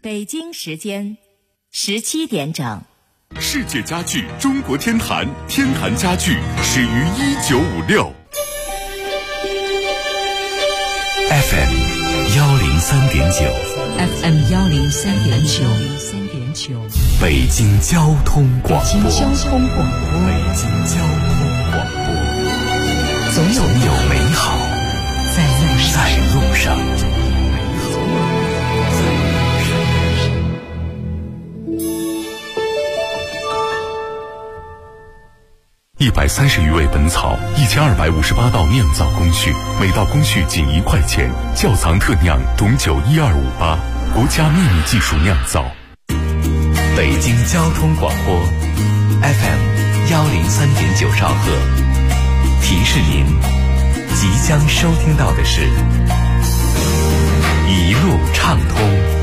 北京时间17点整。 世界家具中国天坛，天坛家具始于1956。FM 103.9，FM 103.9， 北京交通广播， 北京交通广播， 总有美好在路上。130余味本草，1258道酿造工序，每道工序仅1块钱。窖藏特酿董酒12588，国家秘密技术酿造。北京交通广播 FM 103.9兆赫，提示您即将收听到的是一路畅通。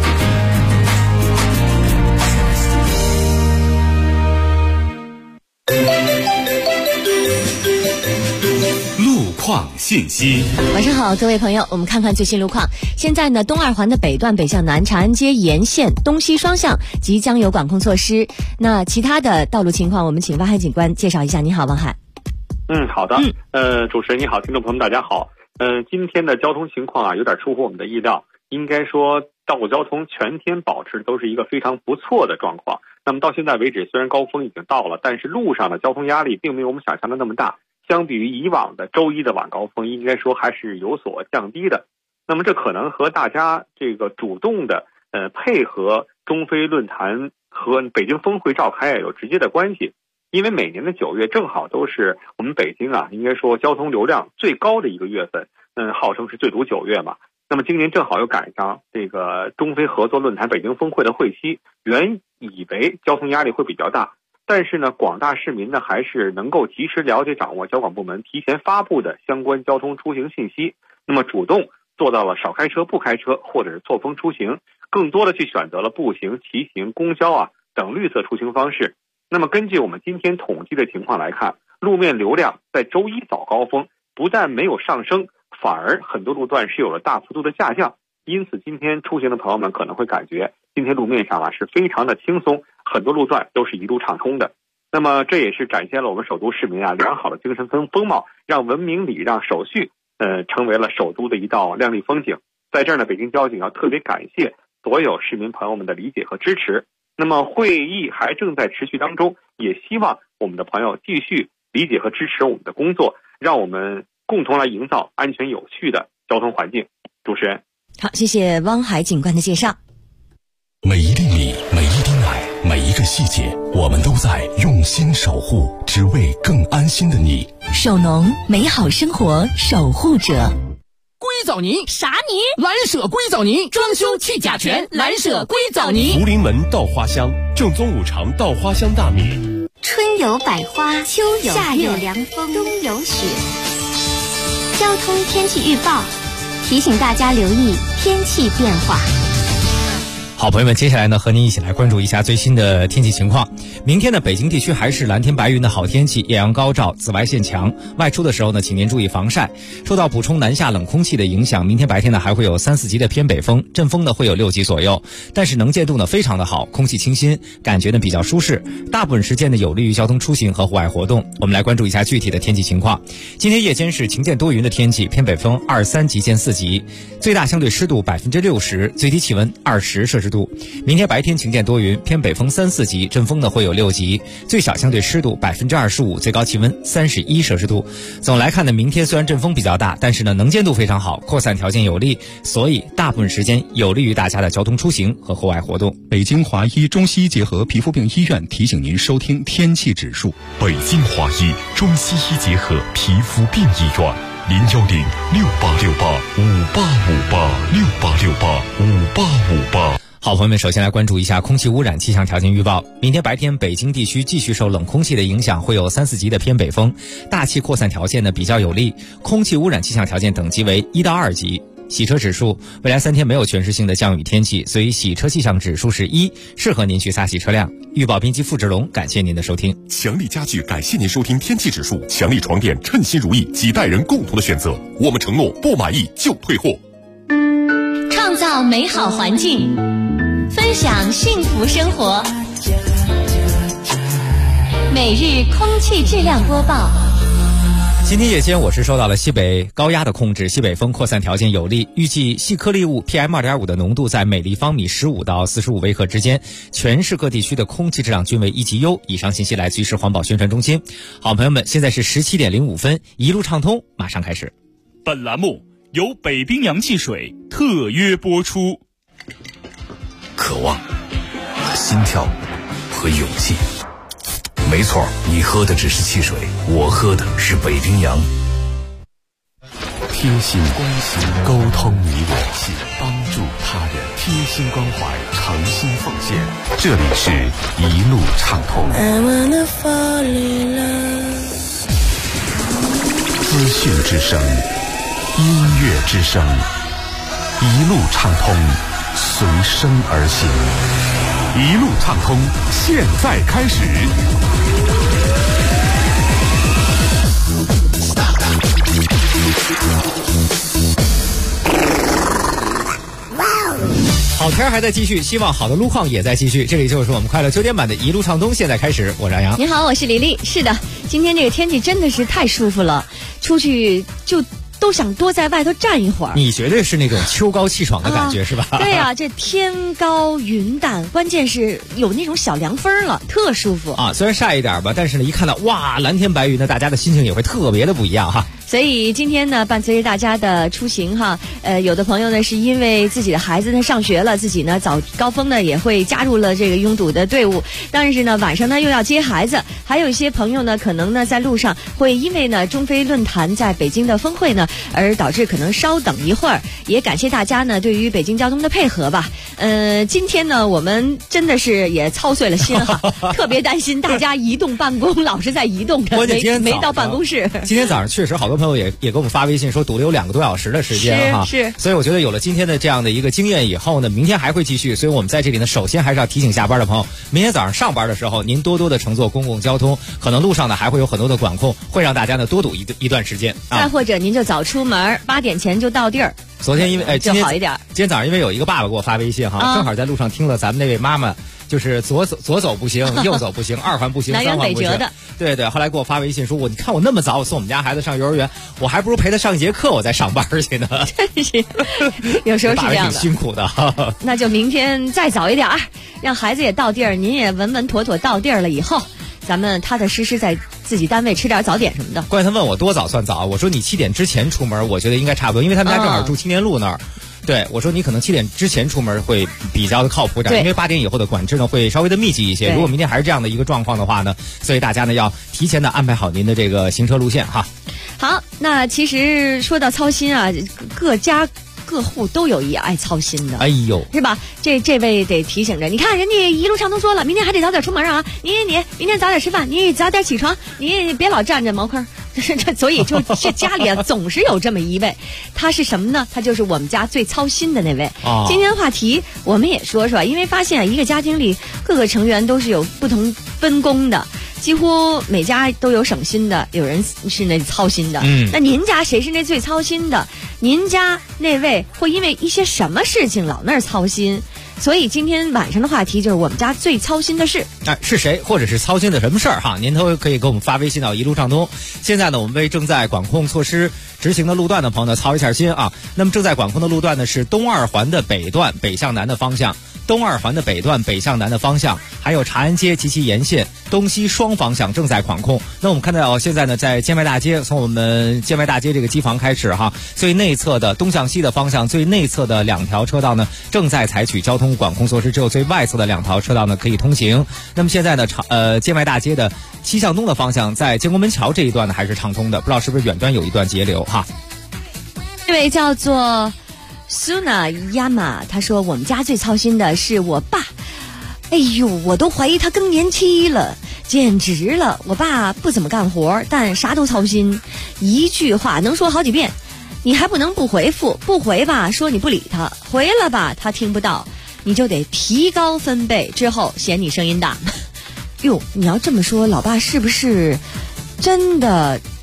况信息。 晚上好，各位朋友，我们看看最新路况。现在呢，东二环的北段北向南长安街沿线东西双向即将有管控措施。那其他的道路情况，我们请汪海警官介绍一下。你好，汪海。 好的。主持人你好，听众朋友们大家好。今天的交通情况啊，有点出乎我们的意料。应该说，道路交通全天保持都是一个非常不错的状况。那么到现在为止，虽然高峰已经到了，但是路上的交通压力并没有我们想象的那么大。相比于以往的周一的晚高峰，应该说还是有所降低的。那么这可能和大家这个主动的配合中非论坛和北京峰会召开有直接的关系。因为每年的9月正好都是我们北京啊，应该说交通流量最高的一个月份，号称是最堵9月嘛。那么今年正好又赶上这个中非合作论坛北京峰会的会期，原以为交通压力会比较大。但是呢，广大市民呢还是能够及时了解掌握交管部门提前发布的相关交通出行信息，那么主动做到了少开车不开车，或者是错峰出行，更多的去选择了步行、骑行、公交等绿色出行方式。那么根据我们今天统计的情况来看，路面流量在周一早高峰不但没有上升，反而很多路段是有了大幅度的下降。因此今天出行的朋友们可能会感觉今天路面上是非常的轻松，很多路段都是一路畅通的。那么这也是展现了我们首都市民良好的精神风貌，让文明礼让手续成为了首都的一道亮丽风景。在这儿呢，北京交警要特别感谢所有市民朋友们的理解和支持。那么会议还正在持续当中，也希望我们的朋友继续理解和支持我们的工作，让我们共同来营造安全有序的交通环境。主持人。 好，谢谢汪海警官的介绍。 每一粒米，每一滴奶，每一个细节，我们都在用心守护，只为更安心的你。 守农，美好生活守护者。 硅藻泥啥泥？ 蓝舍硅藻泥，装修去甲醛，蓝舍硅藻泥。 福临门稻花香，正宗五常稻花香大米。 春有百花，秋有夏有凉风，冬有雪。交通天气预报提醒大家留意天气变化。 好，朋友们，接下来呢，和您一起来关注一下最新的天气情况。明天呢，北京地区还是蓝天白云的好天气，艳阳高照，紫外线强。外出的时候呢，请您注意防晒。受到补充南下冷空气的影响，明天白天呢还会有3、4级的偏北风，阵风呢会有6级左右。但是能见度呢非常的好，空气清新，感觉呢比较舒适。大部分时间呢有利于交通出行和户外活动。我们来关注一下具体的天气情况。今天夜间是晴间多云的天气，偏北风2、3级见4级，最大相对湿度60%，最低气温20摄氏度。明天白天晴间多云，偏北风3、4级，阵风呢会有6级，最小相对湿度25%，最高气温31摄氏度。总来看呢，明天虽然阵风比较大，但是呢能见度非常好，扩散条件有利，所以大部分时间有利于大家的交通出行和户外活动。 北京华医中西医结合皮肤病医院提醒您收听天气指数。北京华医中西医结合皮肤病医院，010-6868-5858，6868-5858。 好，朋友们，首先来关注一下空气污染气象条件预报。明天白天，北京地区继续受冷空气的影响，会有3、4级的偏北风，大气扩散条件呢比较有利，空气污染气象条件等级为1到2级。洗车指数，未来3天没有全市性的降雨天气，所以洗车气象指数是1，适合您去擦洗车辆。预报编辑付志龙，感谢您的收听。 强力家具感谢您收听天气指数。强力床垫，称心如意，几代人共同的选择。我们承诺不满意就退货。 创造美好环境， 分享幸福生活。每日空气质量播报。 今天夜间我市受到了西北高压的控制，西北风扩散条件有利，预计细颗粒物 PM2.5 的浓度在每立方米15到45微克之间，全市各地区的空气质量均为一级优。以上信息来自于市环保宣传中心。好朋友们，现在是17点05分，一路畅通马上开始。 本栏目由北冰洋汽水特约播出。 渴望、心跳和勇气。没错，你喝的只是汽水，我喝的是北冰洋。 贴心关心，沟通你我，帮助他人，贴心关怀，诚心奉献。这里是一路畅通。资讯之声，音乐之声，一路畅通，随声而行。一路畅通，现在开始。 好天还在继续，希望好的路况也在继续。这里就是我们快乐9点版的一路畅通，现在开始。我是杨洋。 你好，我是李丽。是的，今天这个天气真的是太舒服了，出去就都想多在外头站一会儿。 你绝对是那种秋高气爽的感觉，是吧？ 对呀，这天高云淡，关键是有那种小凉风了，特舒服啊。虽然晒一点吧，但是呢，一看到哇蓝天白云呢，大家的心情也会特别的不一样哈。 所以今天呢，伴随着大家的出行哈，有的朋友呢是因为自己的孩子呢上学了，自己呢早高峰呢也会加入了这个拥堵的队伍，但是呢晚上呢又要接孩子，还有一些朋友呢可能呢在路上会因为呢中非论坛在北京的峰会呢而导致可能稍等一会儿，也感谢大家呢对于北京交通的配合吧。今天呢我们真的是也操碎了心哈，特别担心大家移动办公老是在移动着，没到办公室。 今天早上确实好多朋友也给我们发微信说堵了有2个多小时的时间哈， 是， 所以我觉得有了今天的这样的一个经验以后呢，明天还会继续。所以我们在这里呢，首先还是要提醒下班的朋友，明天早上上班的时候，您多多的乘坐公共交通，可能路上呢还会有很多的管控，会让大家呢多堵一段时间。 再或者您就早出门，8点前就到地儿。 昨天因为就好一点。 今天早上因为有一个爸爸给我发微信哈，正好在路上听了咱们那位妈妈。就是左走不行，右走不行，2环不行，3环不行。对对，后来给我发微信说你看我那么早我送我们家孩子上幼儿园，我还不如陪他上一节课，我再上班去呢。 真是，有时候是这样的， 挺辛苦的。 那就明天再早一点，让孩子也到地儿，您也稳稳妥妥到地儿了以后，咱们踏踏实实在自己单位吃点早点什么的。 关键他问我多早算早，我说你7点之前出门，我觉得应该差不多，因为他们家正好住青年路那儿。对，我说你可能7点之前出门会比较的靠谱点，因为8点以后的管制呢会稍微的密集一些。如果明天还是这样的一个状况的话呢，所以大家呢要提前的安排好您的这个行车路线哈。 好，那其实说到操心啊，各家各户都有一爱操心的， 哎呦， 是吧？这位得提醒着，你看人家一路上都说了，明天还得早点出门啊，你明天早点吃饭，你早点起床，你别老站着茅坑。所以就这家里啊，总是有这么一位，他是什么呢？他就是我们家最操心的那位。今天话题我们也说说，因为发现一个家庭里各个成员都是有不同分工的，几乎每家都有省心的，有人是那操心的。那您家谁是那最操心的？您家那位会因为一些什么事情老那儿操心？所以今天晚上的话题就是我们家最操心的事。 是谁，或者是操心的什么事儿哈？您都可以给我们发微信到一路畅通。现在呢，我们为正在管控措施执行的路段的朋友呢操一下心啊。那么正在管控的路段呢是东2环的北段北向南的方向，东2环的北段北向南的方向，还有长安街及其沿线东西双方向正在管控。那我们看到现在呢，在建外大街，从我们建外大街这个机房开始哈，最内侧的东向西的方向，最内侧的2条车道呢正在采取交通管控措施，只有最外侧的2条车道呢可以通行。那么现在呢，建外大街的西向东的方向，在建国门桥这一段呢还是畅通的，不知道是不是远端有一段截流哈。 这位叫做Suna Yama， 他说我们家最操心的是我爸，哎呦，我都怀疑他更年期了，简直了。我爸不怎么干活，但啥都操心，一句话能说好几遍。你还不能不回复，不回吧说你不理他，回了吧他听不到，你就得提高分贝，之后嫌你声音大。哟，你要这么说，老爸是不是真的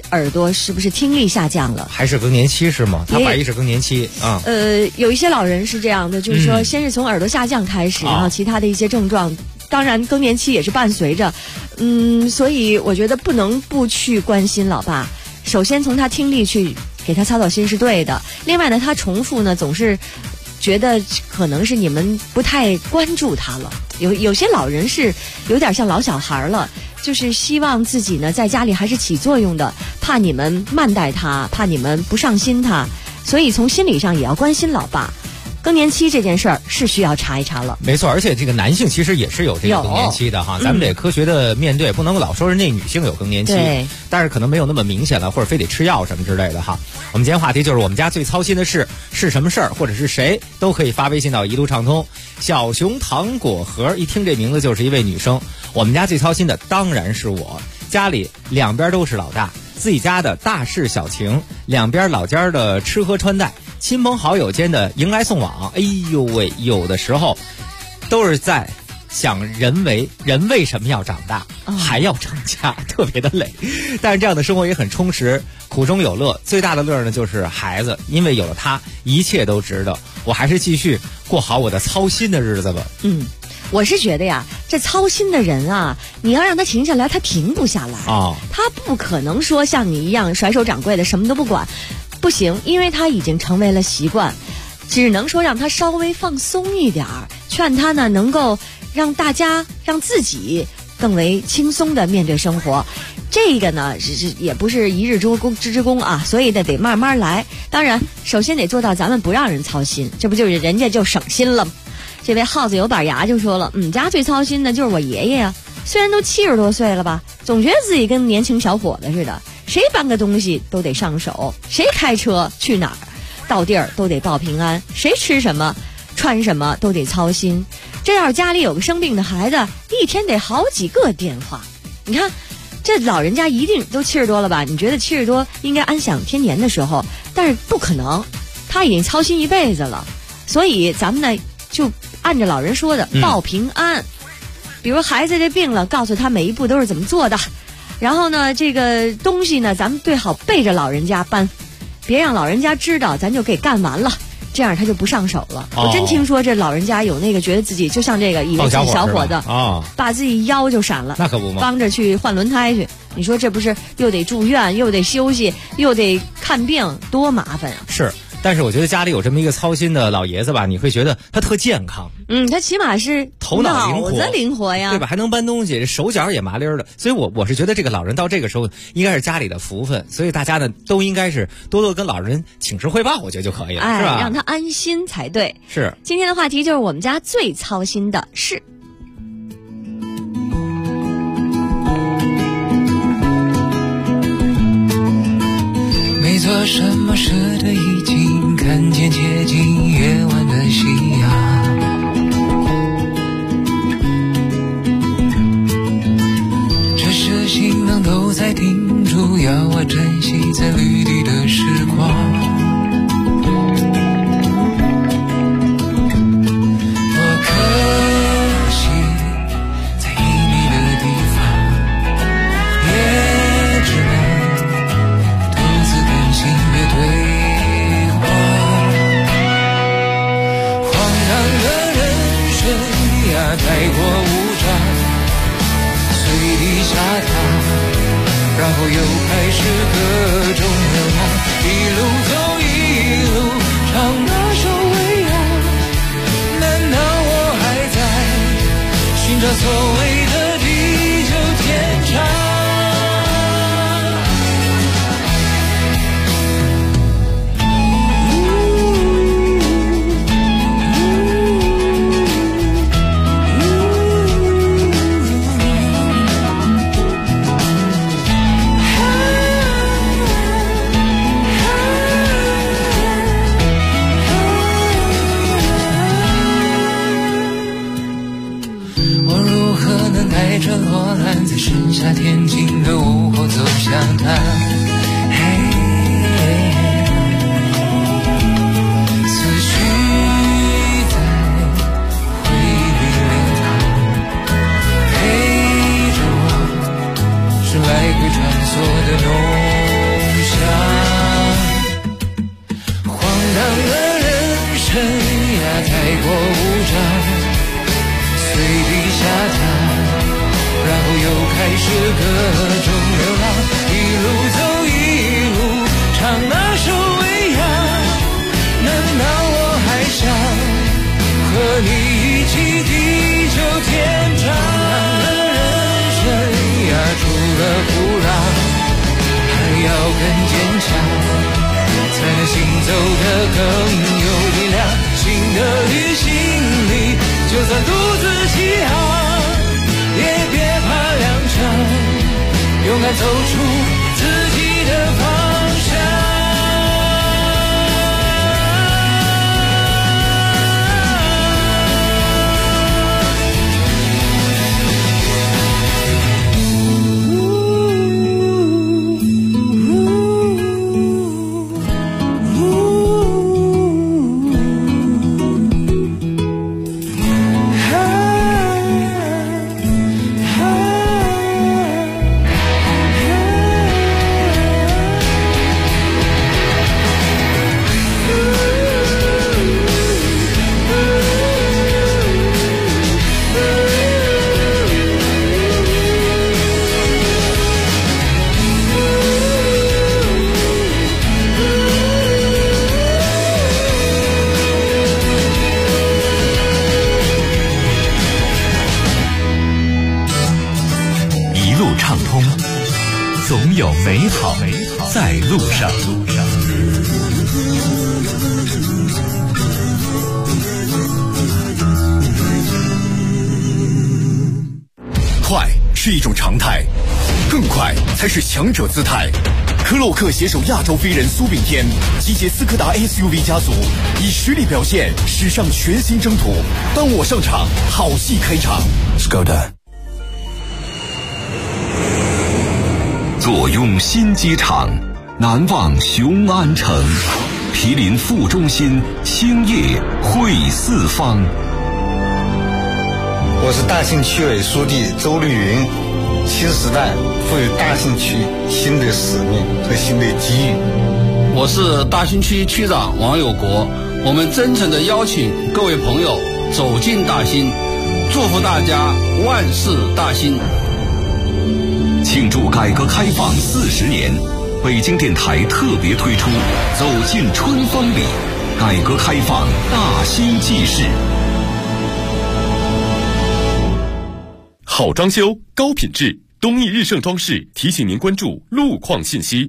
耳朵是不是听力下降了？ 还是更年期是吗？他怀疑是更年期啊。 有一些老人是这样的，就是说先是从耳朵下降开始，然后其他的一些症状，当然更年期也是伴随着。所以我觉得不能不去关心老爸。首先从他听力去给他操操心是对的，另外呢，他重复呢总是觉得可能是你们不太关注他了。有些老人是有点像老小孩了，就是希望自己呢在家里还是起作用的，怕你们慢待他，怕你们不上心他，所以从心理上也要关心老爸。更年期这件事儿是需要查一查了。 没错，而且这个男性其实也是有这个更年期的哈，咱们得科学的面对，不能老说人家女性有更年期，但是可能没有那么明显了，或者非得吃药什么之类的哈。我们今天话题就是我们家最操心的事是什么事儿，或者是谁都可以发微信到一路畅通。小熊糖果盒，一听这名字就是一位女生。我们家最操心的当然是我，家里两边都是老大，自己家的大事小情，两边老家的吃喝穿戴，亲朋好友间的迎来送往，哎呦喂，有的时候都是在想人为什么要长大，还要成家，特别的累。但是这样的生活也很充实，苦中有乐。最大的乐呢就是孩子，因为有了他，一切都值得。我还是继续过好我的操心的日子吧。 我是觉得呀，这操心的人啊，你要让他停下来，他停不下来他不可能说像你一样甩手掌柜的什么都不管，不行，因为他已经成为了习惯，只能说让他稍微放松一点儿，劝他呢能够让自己更为轻松的面对生活。这个呢也不是一日之功啊，所以得慢慢来。当然首先得做到咱们不让人操心，这不就是人家就省心了吗？这位耗子有板牙就说了，家最操心的就是我爷爷呀，虽然都70多岁了吧，总觉得自己跟年轻小伙子似的，谁搬个东西都得上手，谁开车去哪儿到地儿都得报平安，谁吃什么穿什么都得操心。这要是家里有个生病的孩子，一天得好几个电话。你看这老人家一定都70多了吧，你觉得70多应该安享天年的时候，但是不可能，他已经操心一辈子了。所以咱们呢就按着老人说的报平安，比如孩子这病了，告诉他每一步都是怎么做的，然后呢这个东西呢咱们最好背着老人家搬，别让老人家知道，咱就给干完了，这样他就不上手了。我真听说这老人家有那个觉得自己就像这个以为自己小伙子把自己腰就闪了， 那可不嘛， 帮着去换轮胎去，你说这不是又得住院又得休息又得看病，多麻烦啊。 是，但是我觉得家里有这么一个操心的老爷子吧，你会觉得他特健康。 他起码是头脑灵活呀， 对吧？还能搬东西，手脚也麻利儿的。所以我是觉得这个老人到这个时候应该是家里的福分，所以大家呢都应该是多多跟老人请示汇报，我觉得就可以了，是吧？ 让他安心才对。 是。 今天的话题就是我们家最操心的事。 没做什么事的已经看见接近夜晚的夕阳，这是行囊都在叮嘱要我珍惜在绿地的时光。我可惜在隐秘的地方，也只能独自甘心的对话。荒唐的人生呀，太过无常，随地下淌，然后又开始各种流浪，一路走一路唱那首未央。难道我还在寻找所谓的地久天长？带着罗兰在盛夏天晴的午后走向他，思绪在回忆里流淌，陪着我是来回穿梭的浓呀太过无常，随地下榻，然后又开始各种流浪，一路走一路唱那首未央。难道我还想和你一起地久天长？人生呀除了不让，还要更坚强，才能行走得更有力量。新的旅行里，就算独自起航，也别怕踉跄，勇敢走出自己的方向。 总有美好在路上。快是一种常态，更快才是强者姿态。科洛克携手亚洲飞人苏炳添，集结斯柯达 SUV 家族，以实力表现史上全新征途。当我上场，好戏开场。Skoda。 坐拥新机场，难忘雄安城。毗邻副中心，兴业汇四方。 我是大兴区委书记周绿云。新时代赋予大兴区新的使命和新的机遇。 我是大兴区区长王有国。我们真诚地邀请各位朋友走进大兴，祝福大家万事大兴。 庆祝改革开放40年，北京电台特别推出走进春风里，改革开放大兴纪事。 好装修，高品质，东义日盛装饰提醒您关注路况信息。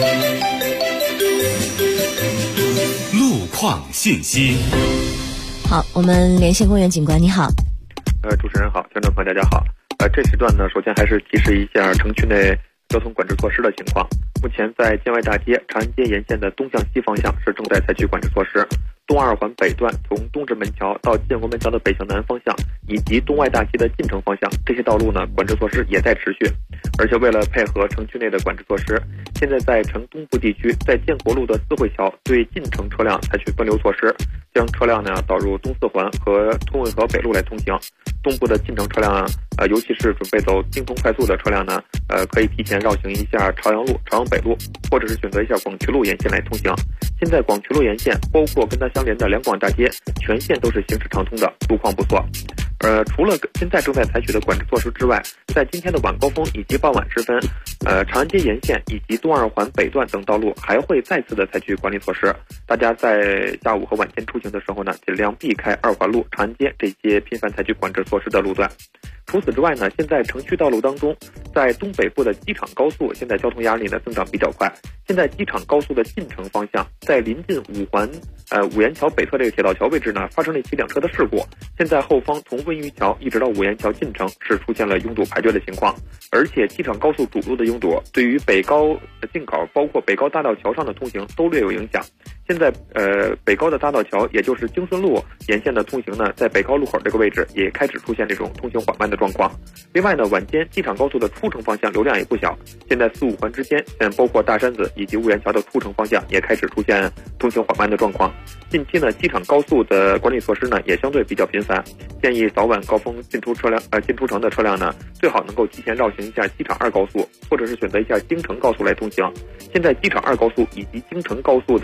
路况信息。 好，我们连线公园警官，你好。 主持人好，听众朋友大家好。这时段呢，首先还是提示一下城区内交通管制措施的情况。目前在建外大街、长安街沿线的东向西方向是正在采取管制措施。东二环北段从东直门桥到建国门桥的北向南方向，以及东外大街的进城方向，这些道路呢管制措施也在持续。而且为了配合城区内的管制措施，现在在城东部地区，在建国路的四惠桥对进城车辆采取分流措施，将车辆呢导入东四环和通惠河北路来通行。东部的进城车辆尤其是准备走京通快速的车辆呢，可以提前绕行一下朝阳路、朝阳北路，或者是选择一下广渠路沿线来通行。现在广渠路沿线，包括跟它相连的两广大街，全线都是行驶畅通的，路况不错。除了现在正在采取的管制措施之外，在今天的晚高峰以及傍晚时分，长安街沿线以及东二环北段等道路还会再次的采取管理措施。大家在下午和晚间出行的时候呢，尽量避开二环路、长安街这些频繁采取管制措施的路段。除此之外呢，现在城区道路当中，在东北部的机场高速，现在交通压力呢增长比较快。现在机场高速的进城方向，在临近五环五元桥北侧这个铁道桥位置呢，发生了一起两车的事故。现在后方从温榆桥一直到五元桥进城是出现了拥堵排队的情况，而且机场高速主路的拥堵对于北高进口，包括北高大道桥上的通行都略有影响。现在北高的大道桥，也就是京顺路沿线的通行呢，在北高路口这个位置也开始出现这种通行缓慢的状况。另外呢，晚间机场高速的出城方向流量也不小，现在4、5环之间，包括大山子以及婺源桥的出城方向也开始出现通行缓慢的状况。近期呢，机场高速的管理措施呢也相对比较频繁，建议早晚高峰进出城的车辆呢，最好能够提前绕行一下机场2高速，或者是选择一下京承高速来通行。现在机场2高速以及京承高速的出行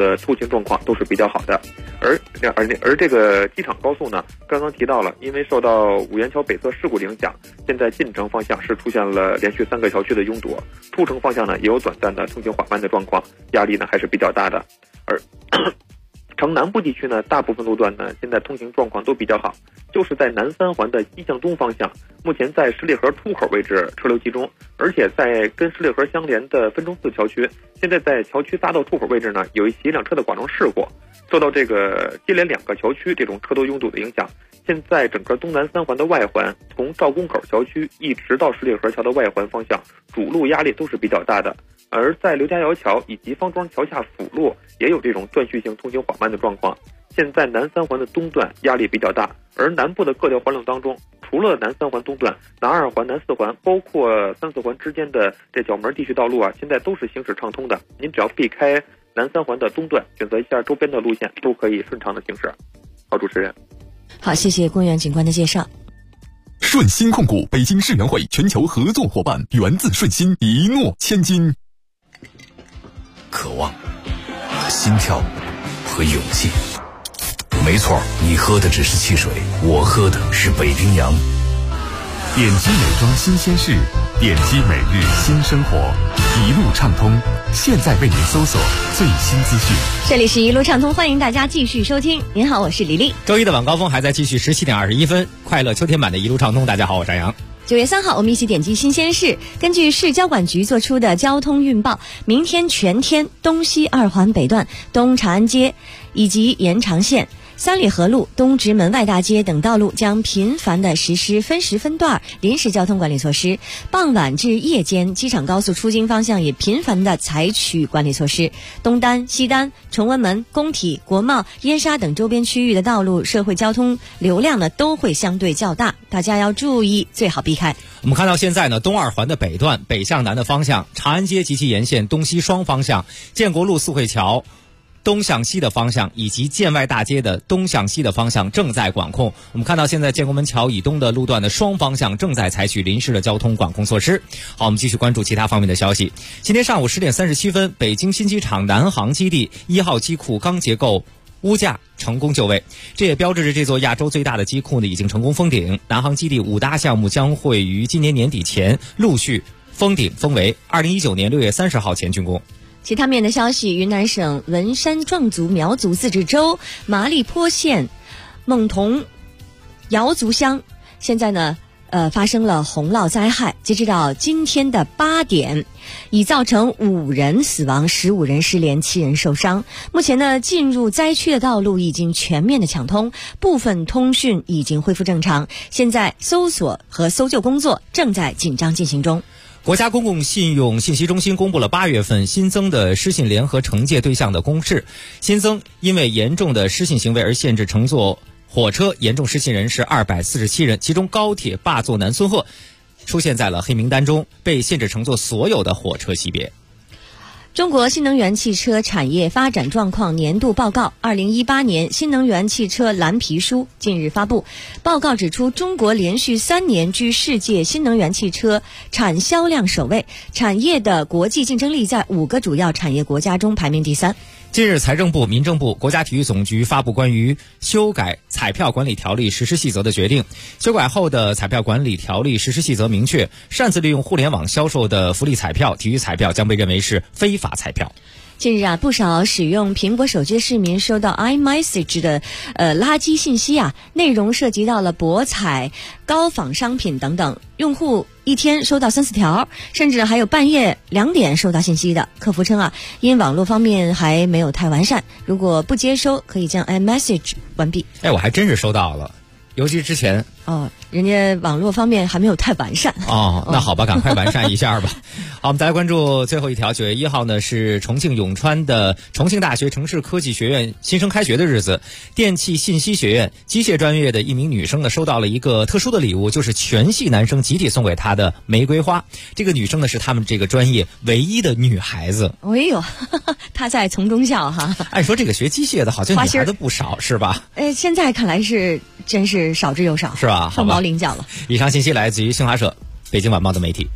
状况都是比较好的。而这个机场高速呢，刚刚提到了，因为受到五元桥北侧事故的影响，现在进城方向是出现了连续3个桥区的拥堵，出城方向呢也有短暂的通行缓慢的状况，压力呢还是比较大的。而城南部地区呢，大部分路段呢现在通行状况都比较好，就是在南三环的西向东方向，目前在十里河出口位置车流集中，而且在跟十里河相连的分钟寺桥区，现在在桥区匝道出口位置呢有一起1辆车的剐撞事故，受到这个接连2个桥区这种车多拥堵的影响，现在整个东南三环的外环，从赵公口桥区一直到十里河桥的外环方向，主路压力都是比较大的。而在刘家窑桥以及方庄桥下辅路也有这种断续性通行缓慢的状况。现在南三环的东段压力比较大，而南部的各条环路当中，除了南三环东段，南二环、南四环，包括3、4环之间的这角门地区道路啊，现在都是行驶畅通的。您只要避开南三环的东段，选择一下周边的路线，都可以顺畅的行驶。好，主持人。 好，谢谢公园警官的介绍。 顺鑫控股北京世园会全球合作伙伴，源自顺鑫，一诺千金。 渴望、心跳和勇气。没错，你喝的只是汽水，我喝的是北冰洋。 点击美妆新鲜事，点击每日新生活，一路畅通，现在为您搜索最新资讯。 这里是一路畅通，欢迎大家继续收听。您好，我是李丽。 周一的晚高峰还在继续，17点21分，快乐秋天版的一路畅通。大家好，我是杨洋。 9月3号，我们一起点击新鲜事。根据市交管局做出的交通运报，明天全天东西2环北段、东长安街以及延长线、三里河路、东直门外大街等道路将频繁地实施分时分段临时交通管理措施。傍晚至夜间，机场高速出京方向也频繁地采取管理措施。东单、西单、崇文门、工体、国贸、燕莎等周边区域的道路社会交通流量呢都会相对较大，大家要注意，最好避开。 我们看到现在呢，东2环的北段北向南的方向，长安街及其沿线东西双方向，建国路四惠桥东向西的方向以及建外大街的东向西的方向正在管控。我们看到现在建国门桥以东的路段的双方向正在采取临时的交通管控措施。好，我们继续关注其他方面的消息。今天上午10点37分，北京新机场南航基地1号机库钢结构屋架成功就位，这也标志着这座亚洲最大的机库呢已经成功封顶。南航基地5大项目将会于今年年底前陆续封顶封围，2019年6月30号前竣工。 其他面的消息，云南省文山壮族苗族自治州麻栗坡县勐同瑶族乡现在呢发生了洪涝灾害，截止到今天的8点，已造成5人死亡，15人失联，7人受伤。目前呢，进入灾区的道路已经全面的抢通，部分通讯已经恢复正常。现在搜索和搜救工作正在紧张进行中。 国家公共信用信息中心公布了8月份新增的失信联合惩戒对象的公示，新增因为严重的失信行为而限制乘坐火车严重失信人是247人，其中高铁霸座男孙鹤出现在了黑名单中，被限制乘坐所有的火车级别。 中国新能源汽车产业发展状况年度报告2018年新能源汽车蓝皮书近日发布。报告指出，中国连续3年居世界新能源汽车产销量首位，产业的国际竞争力在5个主要产业国家中排名第3。 近日，财政部、民政部、国家体育总局发布关于修改彩票管理条例实施细则的决定。修改后的彩票管理条例实施细则明确，擅自利用互联网销售的福利彩票、体育彩票将被认为是非法彩票。 近日啊，不少使用苹果手机的市民收到 iMessage 的垃圾信息啊，内容涉及到了博彩、高仿商品等等，用户一天收到3、4条，甚至还有半夜2点收到信息的。客服称啊，因网络方面还没有太完善，如果不接收，可以将 iMessage 关闭。 我还真是收到了，尤其之前人家网络方面还没有太完善。 那好吧，赶快完善一下吧。好，我们再来关注最后一条。9月1号呢是重庆永川的重庆大学城市科技学院新生开学的日子。电气信息学院机械专业的一名女生呢收到了一个特殊的礼物，就是全系男生集体送给她的玫瑰花。这个女生呢是他们这个专业唯一的女孩子。 哎呦，她在从中校哈。 按说这个学机械的好像女孩子不少是吧？ 现在看来是真是少之又少， 是吧？ 凤毛麟角了。 以上信息来自于新华社、北京晚报的媒体。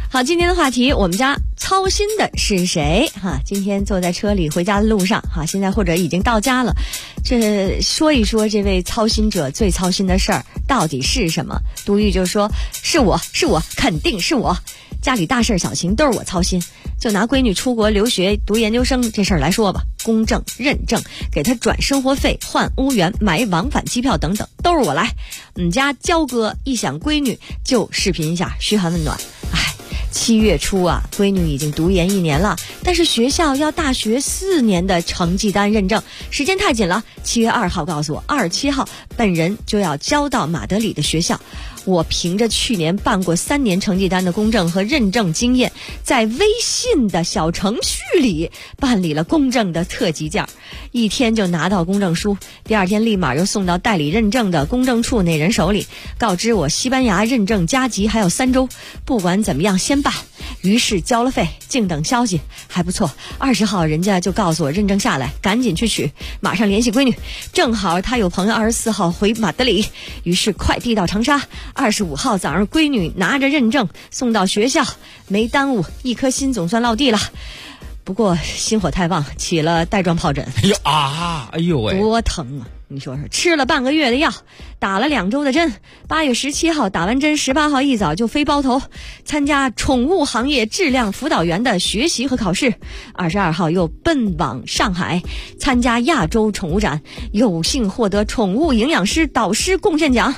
好，今天的话题，我们家操心的是谁？哈，今天坐在车里回家的路上，哈，现在或者已经到家了，这说一说这位操心者最操心的事儿到底是什么？杜玉就说：“是我，肯定是我，家里大事小情都是我操心。就拿闺女出国留学读研究生这事儿来说吧，公证、认证，给她转生活费、换欧元、买往返机票等等，都是我来。我们家焦哥一想闺女就视频一下，嘘寒问暖。7月初啊，闺女已经读研1年了，但是学校要大学4年的成绩单认证，时间太紧了。7月2号告诉我，27号本人就要交到马德里的学校。我凭着去年办过3年成绩单的公证和认证经验，在微信的小程序里办理了公证的特级件，1天就拿到公证书，第2天立马又送到代理认证的公证处那人手里，告知我西班牙认证加急还有3周，不管怎么样先办。于是交了费，静等消息。还不错，20号人家就告诉我认证下来，赶紧去取，马上联系闺女。正好他有朋友24号回马德里，于是快递到长沙。25号早上闺女拿着认证送到学校，没耽误，一颗心总算落地了。不过心火太旺，起了带状疱疹。 哎呦喂， 多疼啊！你说说，吃了半个月的药，打了2周的针，8月17号打完针，18号一早就飞包头参加宠物行业质量辅导员的学习和考试，22号又奔往上海参加亚洲宠物展，有幸获得宠物营养师导师贡献奖。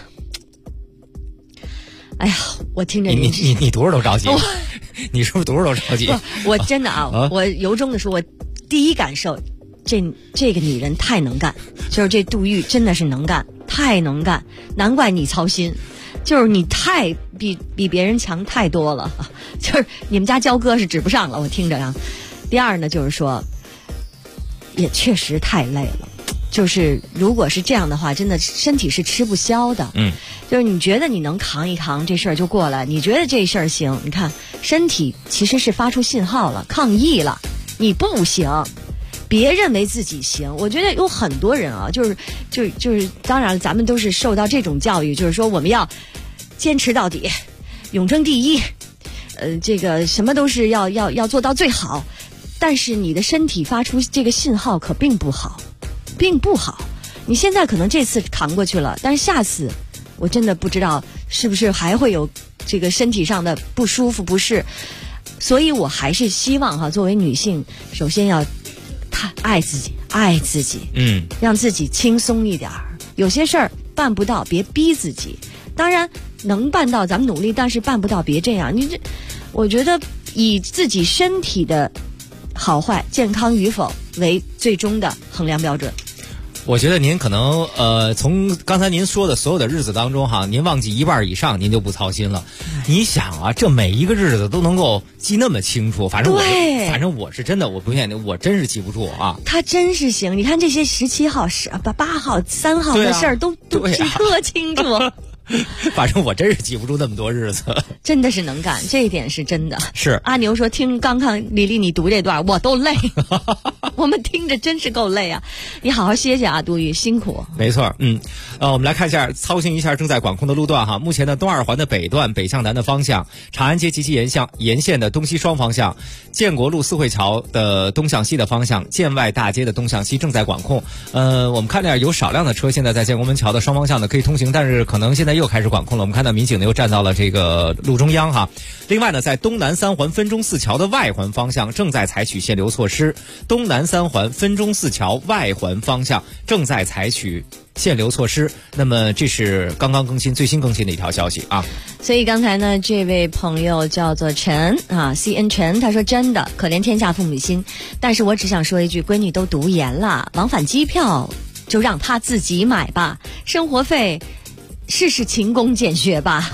哎呀，我听着你读着都着急，你是不是读着都着急？ 我真的啊，我由衷的说，我第一感受，这个女人太能干，就是这杜玉真的是能干，太能干，难怪你操心，就是你太比别人强太多了，就是你们家焦哥是指不上了，我听着啊。第二呢，就是说，也确实太累了。就是如果是这样的话，真的身体是吃不消的。就是你觉得你能扛一扛这事儿就过来，你觉得这事儿行，你看身体其实是发出信号了，抗议了，你不行，别认为自己行。我觉得有很多人啊，就是当然咱们都是受到这种教育，就是说我们要坚持到底，永争第一，这个什么都是要做到最好。但是你的身体发出这个信号可并不好。你现在可能这次扛过去了，但是下次我真的不知道是不是还会有这个身体上的不舒服不适。所以我还是希望作为女性，首先要爱自己，让自己轻松一点。有些事儿办不到别逼自己，当然能办到咱们努力，但是办不到别这样。我觉得以自己身体的好坏、健康与否为最终的衡量标准。 我觉得您可能从刚才您说的所有的日子当中您忘记1半以上，您就不操心了。你想啊，这每一个日子都能够记那么清楚，反正我是真的，我不骗你，我真是记不住啊。 他真是行，你看这些17号、8号、3号的事儿都记特清楚。 反正我真是记不住那么多日子， 真的是能干，这一点是真的。 是阿牛说，听刚刚李丽你读这段我都累，我们听着真是够累啊！你好好歇歇啊，杜宇辛苦。 没错，我们来看一下，操心一下正在管控的路段目前的东2环的北段北向南的方向，长安街及其沿线的东西双方向，建国路四惠桥的东向西的方向，建外大街的东向西正在管控。我们看见有少量的车现在在建国门桥的双方向可以通行，但是可能现在又开始管控了。我们看到民警又站到了这个路中央另外呢，在东南3环分钟4桥的外环方向正在采取限流措施，东南3环分钟4桥外环方向正在采取限流措施。那么这是刚刚最新更新的一条消息所以刚才呢，这位朋友叫做陈CN 陈，他说真的可怜天下父母心，但是我只想说一句，闺女都读研了，往返机票就让她自己买吧，生活费试试勤工俭学吧。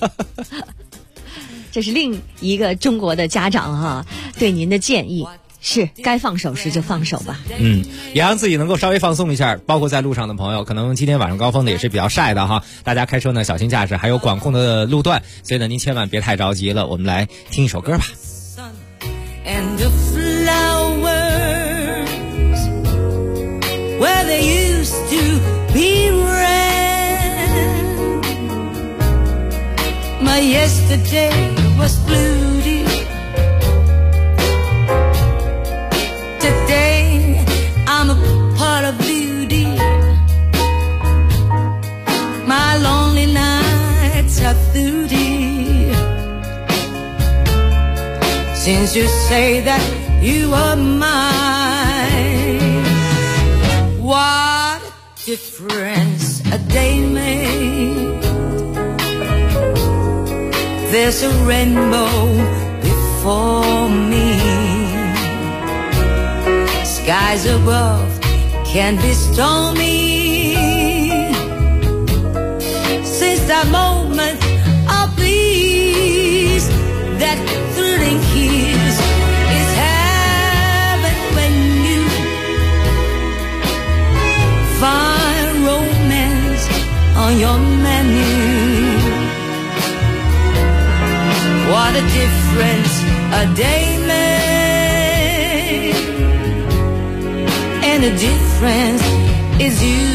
这是另一个中国的家长对您的建议，是该放手时就放手吧。 也让自己能够稍微放松一下，包括在路上的朋友，可能今天晚上高峰的也是比较晒的大家开车呢小心驾驶，还有管控的路段，所以呢您千万别太着急了。我们来听一首歌吧。 And the flowers where they used to be red, my yesterday was blue. duty. Since you say that you are mine, what difference a day made. There's a rainbow before me. Skies above can be stormy. Since that moment of bliss, that thrilling kiss is heaven when you find romance on your menu. What a difference a day made, and the difference is you.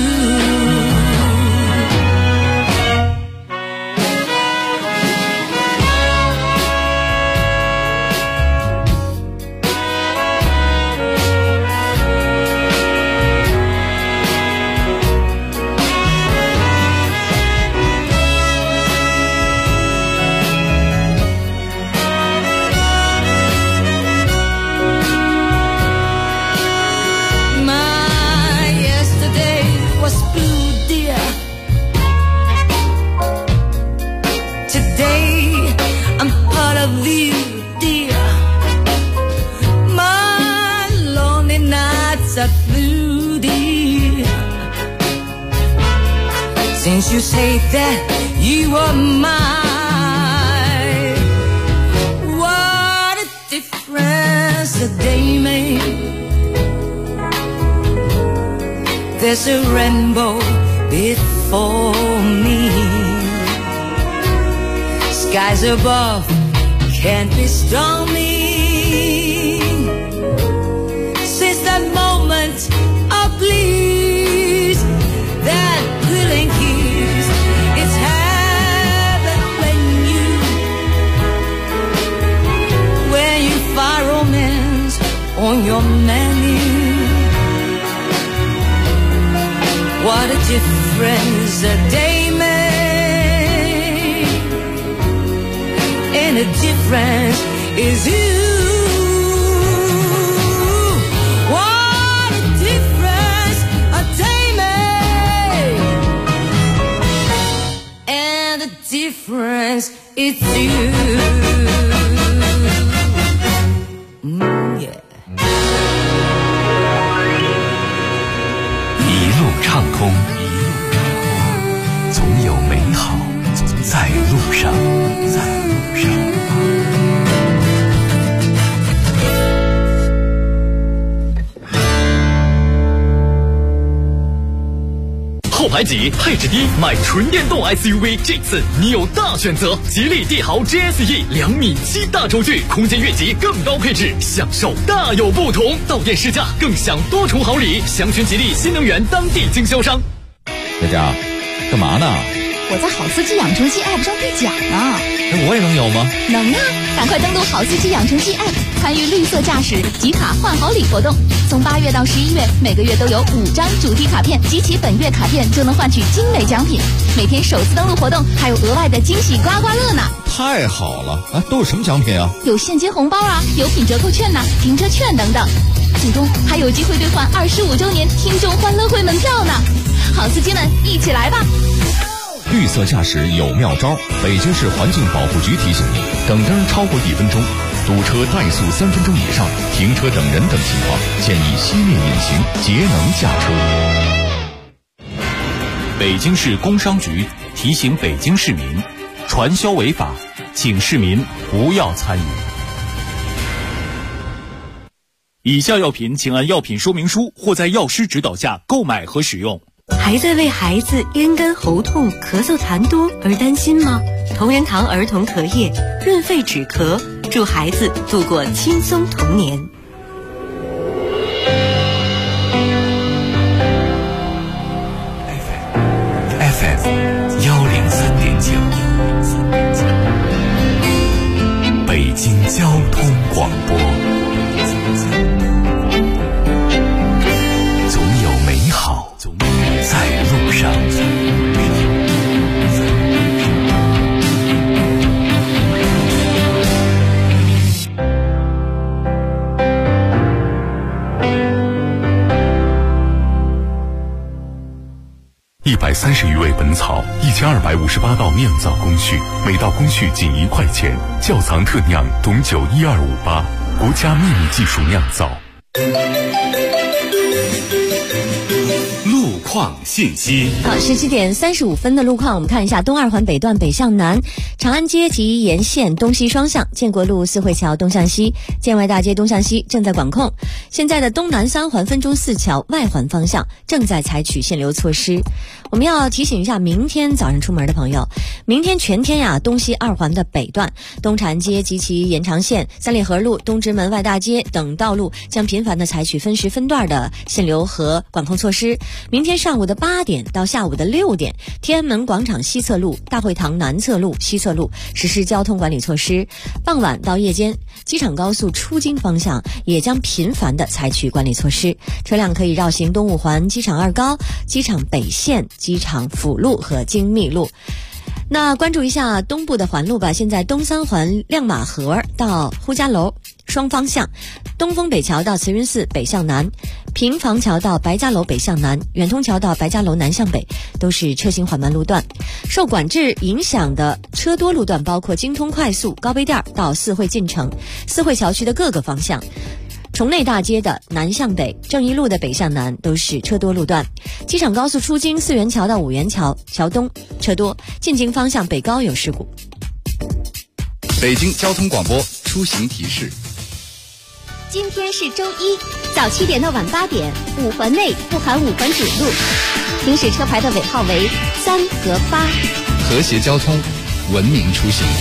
Since you say that you are mine, what a difference a day made. There's a rainbow before me. Skies above can't be stormy. Since that moment of bliss, that thrilling kiss, it's heaven when you find romance on your menu. What a difference a day made, and the difference is you. What a difference a day made, and the difference is you. Yeah. 一路畅通，总有美好在路上。 后排挤，配置低，买纯电动 SUV， 这次你有大选择。吉利帝豪 GSE 2.7米大轴距，空间越级更高配置，享受大有不同。到店试驾更享多重好礼，详询吉利新能源当地经销商。 佳佳，干嘛呢？ 我在好司机养成系 App 上兑奖呢。 我也能有吗？ 能啊！赶快登录好司机养成系 App， 参与绿色驾驶集卡换好礼活动。从8月到11月，每个月都有5张主题卡片，集齐本月卡片就能换取精美奖品。每天首次登录活动还有额外的惊喜刮刮乐呢！ 太好了！啊，都有什么奖品啊？ 有现金红包啊，有品折扣券呐、停车券等等。最终还有机会兑换25周年听众欢乐会门票呢！好司机们，一起来吧！ 绿色驾驶有妙招，北京市环境保护局提醒您：等灯超过1分钟，堵车怠速3分钟以上，停车等人等情况，建议熄灭引擎，节能驾车。 北京市工商局提醒北京市民，传销违法，请市民不要参与。 以下药品请按药品说明书或在药师指导下购买和使用。 还在为孩子咽干喉痛、咳嗽痰多而担心吗？同仁堂儿童咳液润肺止咳，助孩子度过轻松童年。 FM 103.9，北京交通广播。总有美好在路上。 130余味本草，1258道酿造工序，每道工序仅1块钱，窖藏特酿董酒12588，国家秘密技术酿造。 路况信息。 好，17点35分的路况，我们看一下东二环北段北向南，长安街及沿线东西双向，建国路四惠桥东向西，建外大街东向西正在管控。现在的东南三环分中四桥外环方向正在采取限流措施。我们要提醒一下明天早上出门的朋友，明天全天呀，东西二环的北段东长安街及其延长线、三里河路、东直门外大街等道路将频繁的采取分时分段的限流和管控措施。明天上午的8点到下午的6点，天安门广场西侧路、大会堂南侧路、西侧路实施交通管理措施。傍晚到夜间，机场高速出京方向也将频繁的采取管理措施，车辆可以绕行东五环、机场二高、机场北线、机场辅路和精密路。那关注一下东部的环路吧，现在东三环亮马河到呼家楼双方向，东风北桥到慈云寺北向南，平房桥到白家楼北向南，远通桥到白家楼南向北都是车行缓慢路段。受管制影响的车多路段包括京通快速高碑店到四惠进城、四惠桥区的各个方向，崇内大街的南向北、正义路的北向南都是车多路段。机场高速出京四元桥到五元桥桥东车多，进京方向北高有事故。 北京交通广播出行提示： 今天是周一，早7点到晚8点，5环内不含5环主路，行驶车牌的尾号为3和8。 和谐交通，文明出行。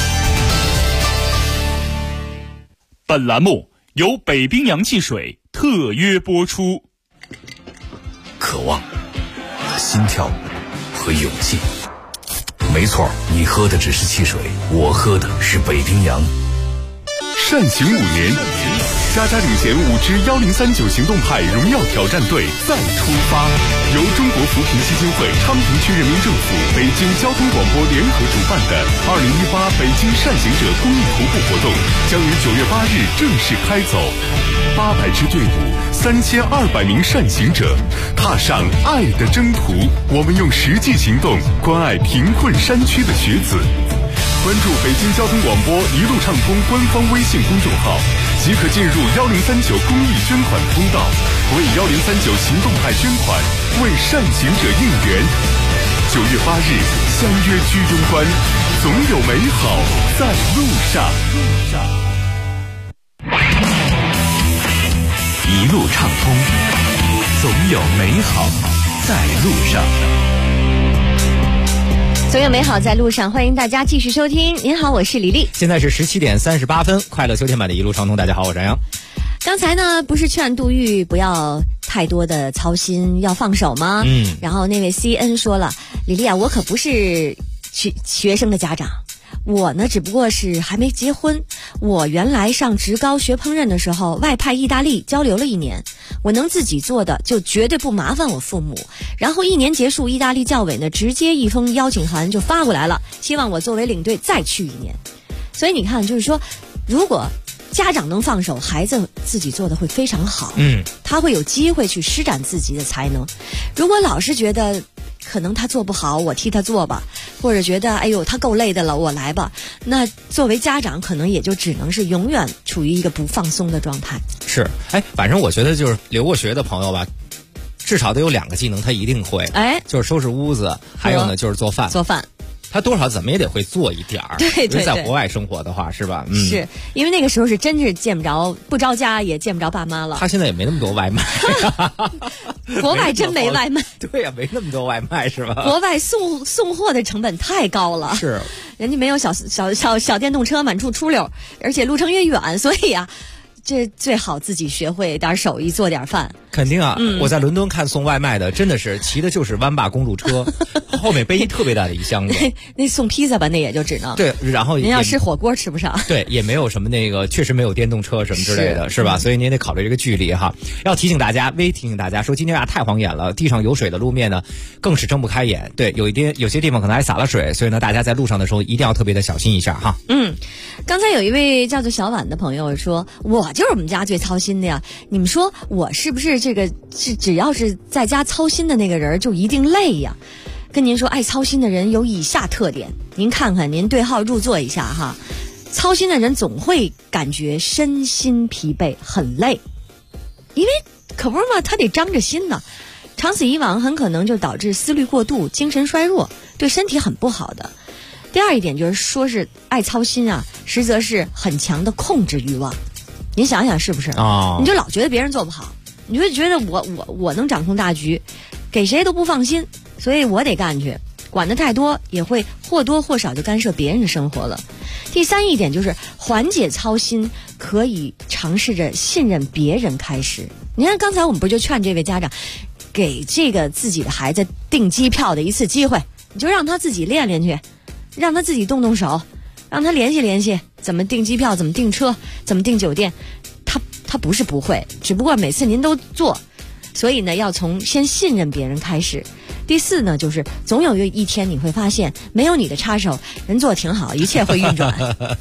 本栏目由北冰洋汽水特约播出。 渴望、心跳和勇气。没错，你喝的只是汽水，我喝的是北冰洋。 善行5年，佳佳领衔5支1039行动派荣耀挑战队再出发。由中国扶贫基金会、昌平区人民政府、北京交通广播联合主办的2018北京善行者公益徒步活动将于9月8日正式开走。800支队伍，3200名善行者，踏上爱的征途。我们用实际行动关爱贫困山区的学子。关注北京交通广播一路畅通官方微信公众号，即可进入1039公益捐款通道，为1039行动派捐款，为善行者应援。9月8日相约居庸关，总有美好在路上。 一路畅通，总有美好在路上。 总有美好在路上，欢迎大家继续收听。您好，我是李丽。 现在是17点38分，快乐秋天版的一路畅通。大家好，我是杨洋。 刚才呢，不是劝杜玉不要太多的操心，要放手吗？然后那位 CN 说了，李丽啊，我可不是学生的家长。我呢，只不过是还没结婚。我原来上职高学烹饪的时候，外派意大利交流了1年。我能自己做的，就绝对不麻烦我父母。然后1年结束，意大利教委呢，直接一封邀请函就发过来了，希望我作为领队再去1年。所以你看，就是说，如果家长能放手，孩子自己做的会非常好。他会有机会去施展自己的才能。如果老是觉得可能他做不好，我替他做吧，或者觉得哎呦他够累的了，我来吧，那作为家长可能也就只能是永远处于一个不放松的状态。 是，反正我觉得就是留过学的朋友吧，至少得有2个技能他一定会，就是收拾屋子，还有呢就是做饭。他多少怎么也得会做一点儿，对，在国外生活的话，是吧？ 是因为那个时候是真是见不着，不着家也见不着爸妈了。 他现在也没那么多外卖， 国外真没外卖。 对呀，没那么多外卖是吧？ 国外送货的成本太高了， 是， 人家没有小电动车满处出溜，而且路程越远，所以啊。这最好自己学会点手艺，做点饭。 肯定啊，我在伦敦看送外卖的，真的是骑的就是弯把公路车，后面背一特别大的一箱子。 那送披萨吧，那也就只能对，然后您要吃火锅吃不上。 对，也没有什么那个，确实没有电动车什么之类的，是吧？所以您得考虑这个距离哈。要提醒大家，提醒大家说，今天太晃眼了，地上有水的路面呢，更是睁不开眼。对，有些地方可能还洒了水，所以呢，大家在路上的时候一定要特别的小心一下哈。 刚才有一位叫做小婉的朋友说，我就是我们家最操心的呀。你们说我是不是只要是在家操心的那个人就一定累呀？跟您说，爱操心的人有以下特点，您看看，您对号入座一下哈。操心的人总会感觉身心疲惫，很累，因为可不是嘛，他得张着心呢。长此以往，很可能就导致思虑过度、精神衰弱，对身体很不好的。第二一点就是说是爱操心啊，实则是很强的控制欲望。您想想是不是？你就老觉得别人做不好，你就觉得我能掌控大局，给谁都不放心，所以我得干去。管得太多也会或多或少就干涉别人的生活了。第三一点就是缓解操心，可以尝试着信任别人开始。你看刚才我们不就劝这位家长给这个自己的孩子订机票的一次机会，你就让他自己练练去，让他自己动动手，让他联系联系怎么订机票，怎么订车，怎么订酒店。他不是不会，只不过每次您都做，所以呢要从先信任别人开始。第四呢，就是总有一天你会发现，没有你的插手，人做挺好，一切会运转。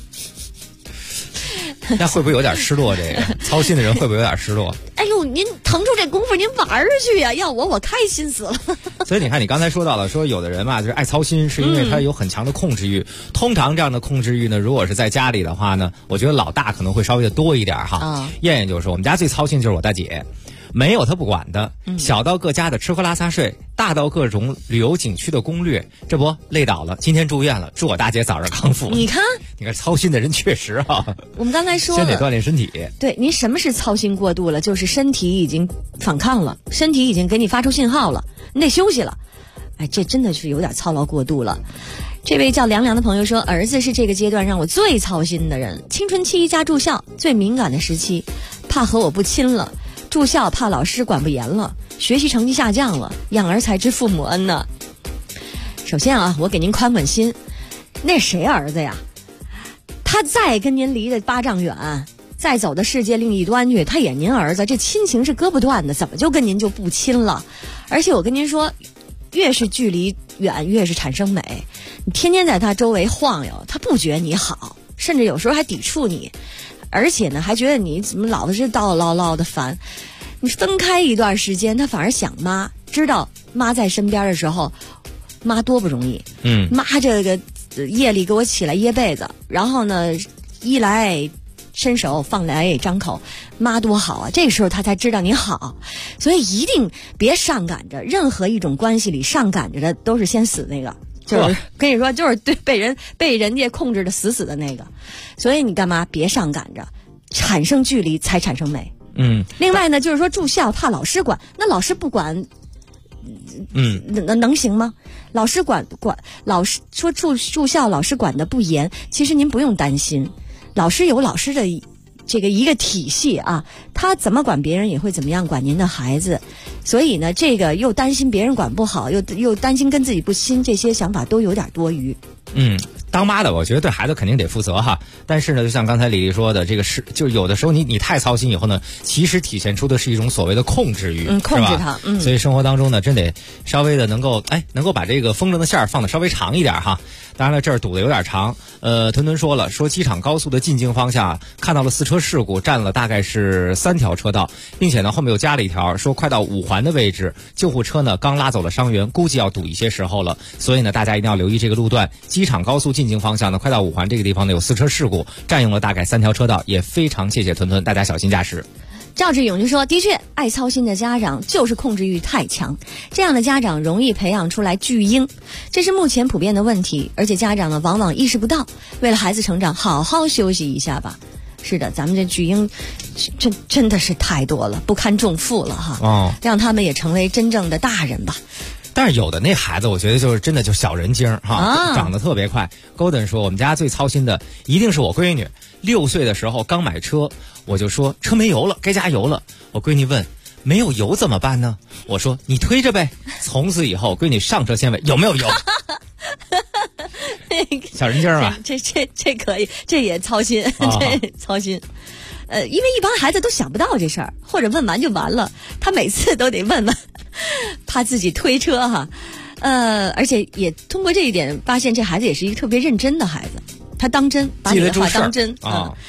那会不会有点失落？这个操心的人会不会有点失落？ 哎呦，您腾出这功夫您玩去呀！要我开心死了。 所以你看，你刚才说到了，说有的人嘛，就是爱操心，是因为他有很强的控制欲。通常这样的控制欲呢，如果是在家里的话呢，我觉得老大可能会稍微的多一点哈。燕燕就说，我们家最操心就是我大姐。没有他不管的，小到各家的吃喝拉撒睡，大到各种旅游景区的攻略，这不累倒了，今天住院了，祝我大姐早日康复。你看操心的人确实哈。 我们刚才说了， 先得锻炼身体。 对，您什么是操心过度了？就是身体已经反抗了，身体已经给你发出信号了，你得休息了。哎，这真的是有点操劳过度了。这位叫凉凉的朋友说，儿子是这个阶段让我最操心的人，青春期加住校最敏感的时期，怕和我不亲了，住校怕老师管不严了，学习成绩下降了，养儿才知父母恩呢。首先啊，我给您宽宽心，那谁儿子呀？他再跟您离得8丈远，再走到世界另一端去，他也您儿子，这亲情是割不断的，怎么就跟您就不亲了？而且我跟您说，越是距离远越是产生美，你天天在他周围晃悠，他不觉得你好，甚至有时候还抵触你，而且呢还觉得你怎么老是叨叨唠唠的烦。你分开一段时间，他反而想妈，知道妈在身边的时候，妈多不容易。妈这个夜里给我起来掖被子，然后呢衣来伸手放来张口，妈多好啊！这个时候他才知道你好，所以一定别上赶着，任何一种关系里上赶着的都是先死那个，就是跟你说，就是对被人家控制的死死的那个，所以你干嘛别上赶着，产生距离才产生美。另外呢，就是说住校怕老师管，那老师不管，能行吗？老师管老师说住校老师管的不严，其实您不用担心，老师有老师的这个一个体系啊，他怎么管别人也会怎么样管您的孩子，所以呢，这个又担心别人管不好，又担心跟自己不亲，这些想法都有点多余。 当妈的，我觉得对孩子肯定得负责哈。但是呢，就像刚才李丽说的，这个是就有的时候你太操心以后呢，其实体现出的是一种所谓的控制欲， 控制他。 所以生活当中呢，真得稍微的能够把这个风筝的线放的稍微长一点哈。当然了，这儿堵的有点长。屯屯说了，说机场高速的进京方向看到了4车事故，占了大概是3条车道，并且呢后面又加了一条，说快到5环的位置，救护车呢刚拉走了伤员，估计要堵一些时候了。所以呢，大家一定要留意这个路段。机场高速进京方向呢，快到5环这个地方呢有4车事故，占用了大概3条车道，也非常谢谢屯屯，大家小心驾驶。 赵志勇就说，的确爱操心的家长就是控制欲太强，这样的家长容易培养出来巨婴，这是目前普遍的问题，而且家长呢往往意识不到，为了孩子成长好好休息一下吧。是的，咱们这巨婴真的是太多了，不堪重负了哈。让他们也成为真正的大人吧。 但是有的那孩子，我觉得就是真的就小人精哈，长得特别快。Golden 说，我们家最操心的一定是我闺女，6岁的时候刚买车，我就说车没油了，该加油了。我闺女问没有油怎么办呢？我说你推着呗。从此以后，闺女上车先问有没有油。小人精啊， 这可以，这也操心，这操心。因为一般孩子都想不到这事儿，或者问完就完了，他每次都得问问，怕自己推车哈。而且也通过这一点发现，这孩子也是一个特别认真的孩子，他当真，把你的话当真啊。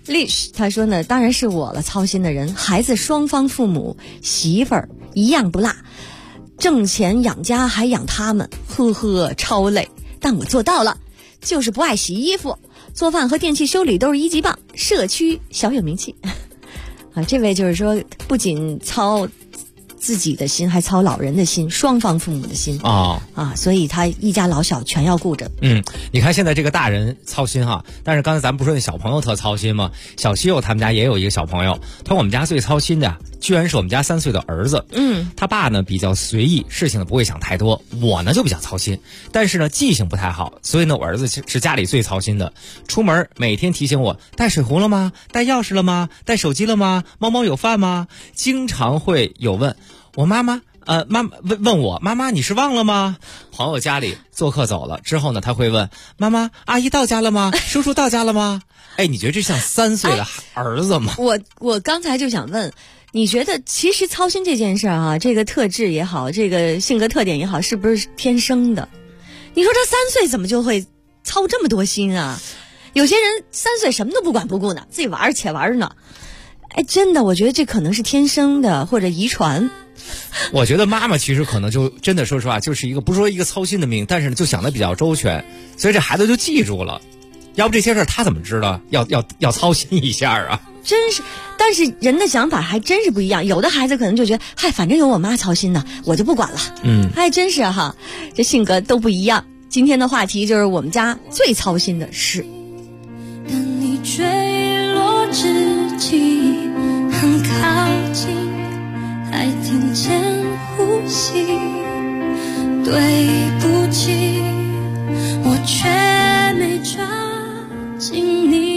Lish 他说呢，当然是我了，操心的人，孩子双方父母媳妇儿一样不落，挣钱养家还养他们，呵呵，超累，但我做到了，就是不爱洗衣服，做饭和电器修理都是1级棒，社区小有名气。啊，这位就是说不仅操自己的心，还操老人的心，双方父母的心所以他一家老小全要顾着。 你看现在这个大人操心哈，但是刚才咱们不说那小朋友特操心吗？小西柚他们家也有一个小朋友，他说我们家最操心的居然是我们家3岁的儿子。他爸呢比较随意，事情呢不会想太多，我呢就比较操心，但是呢记性不太好，所以呢我儿子是家里最操心的。出门每天提醒我带水壶了吗？带钥匙了吗？带手机了吗？猫猫有饭吗？经常会有问我妈妈问我妈妈你是忘了吗？朋友家里做客走了之后呢，他会问妈妈阿姨到家了吗？叔叔到家了吗？你觉得这像3岁的儿子吗？ 我刚才就想问，你觉得其实操心这件事啊，这个特质也好，这个性格特点也好，是不是天生的？你说他3岁怎么就会操这么多心啊？有些人3岁什么都不管不顾呢，自己玩且玩呢。真的，我觉得这可能是天生的或者遗传。 我觉得妈妈其实可能就真的说实话，就是一个不是说一个操心的命，但是呢就想得比较周全，所以这孩子就记住了。要不这些事儿他怎么知道要操心一下啊？ 真是，但是人的想法还真是不一样。有的孩子可能就觉得，反正有我妈操心呢，我就不管了。还真是哈，这性格都不一样。今天的话题就是我们家最操心的事。 当你坠落之际，很靠近，还听见呼吸。对不起，我却没抓紧你。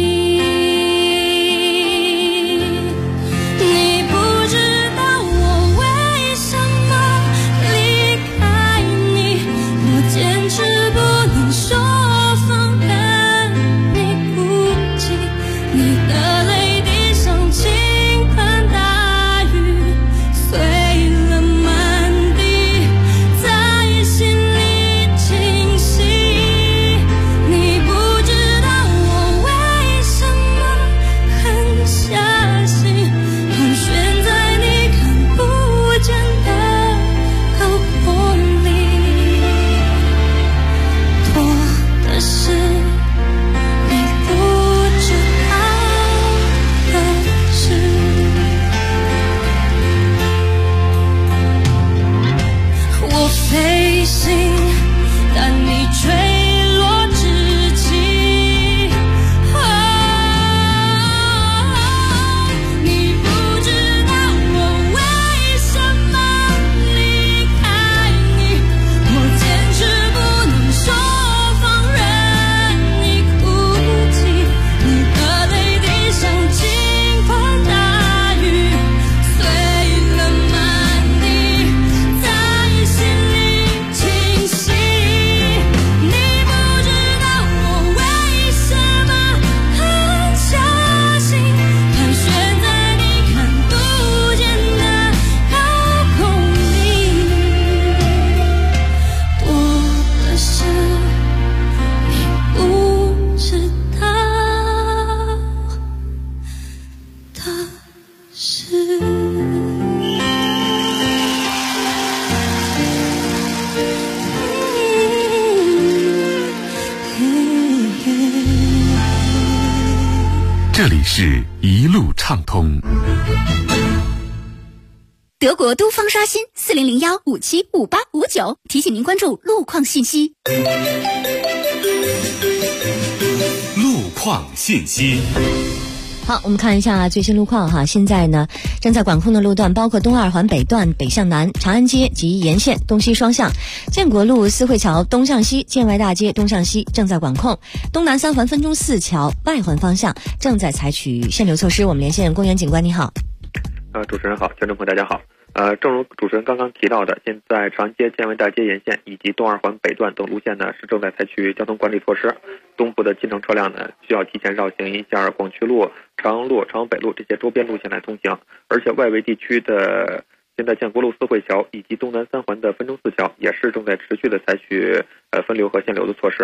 你不知道我为什么离开你，我坚持不能说放任你哭泣，你的泪滴像倾盆大雨，碎了满地，在心里清晰。你不知道我为什么狠下心，盘旋在你看不见的高空里，多的是你不知道的事。我飞行，但你坠落之际，你不知道我为什么离开你，我坚持不能说放任你哭泣，你的泪滴像倾盆大雨，碎了满地，在心里清晰。你不知道我为什么狠下心，盘旋在你看不见的高空里，多的是你不知道的事。 这里是一路畅通。 德国都方刷新4001575859，提醒您关注路况信息。 路况信息。 好，我们看一下最新路况哈。现在呢，正在管控的路段包括东二环北段北向南、长安街及沿线东西双向、建国路思汇桥东向西、建外大街东向西正在管控，东南3环分钟4桥外环方向正在采取限流措施。我们连线公园警官，你好。 主持人好，听众朋友大家好。正如主持人刚刚提到的，现在长安街、建外大街沿线以及东二环北段等路线呢是正在采取交通管理措施。东部的进城车辆呢需要提前绕行一下广渠路、长阳路、长阳北路这些周边路线来通行，而且外围地区的现在建国路思汇桥以及东南3环的分钟4桥也是正在持续的采取分流和限流的措施。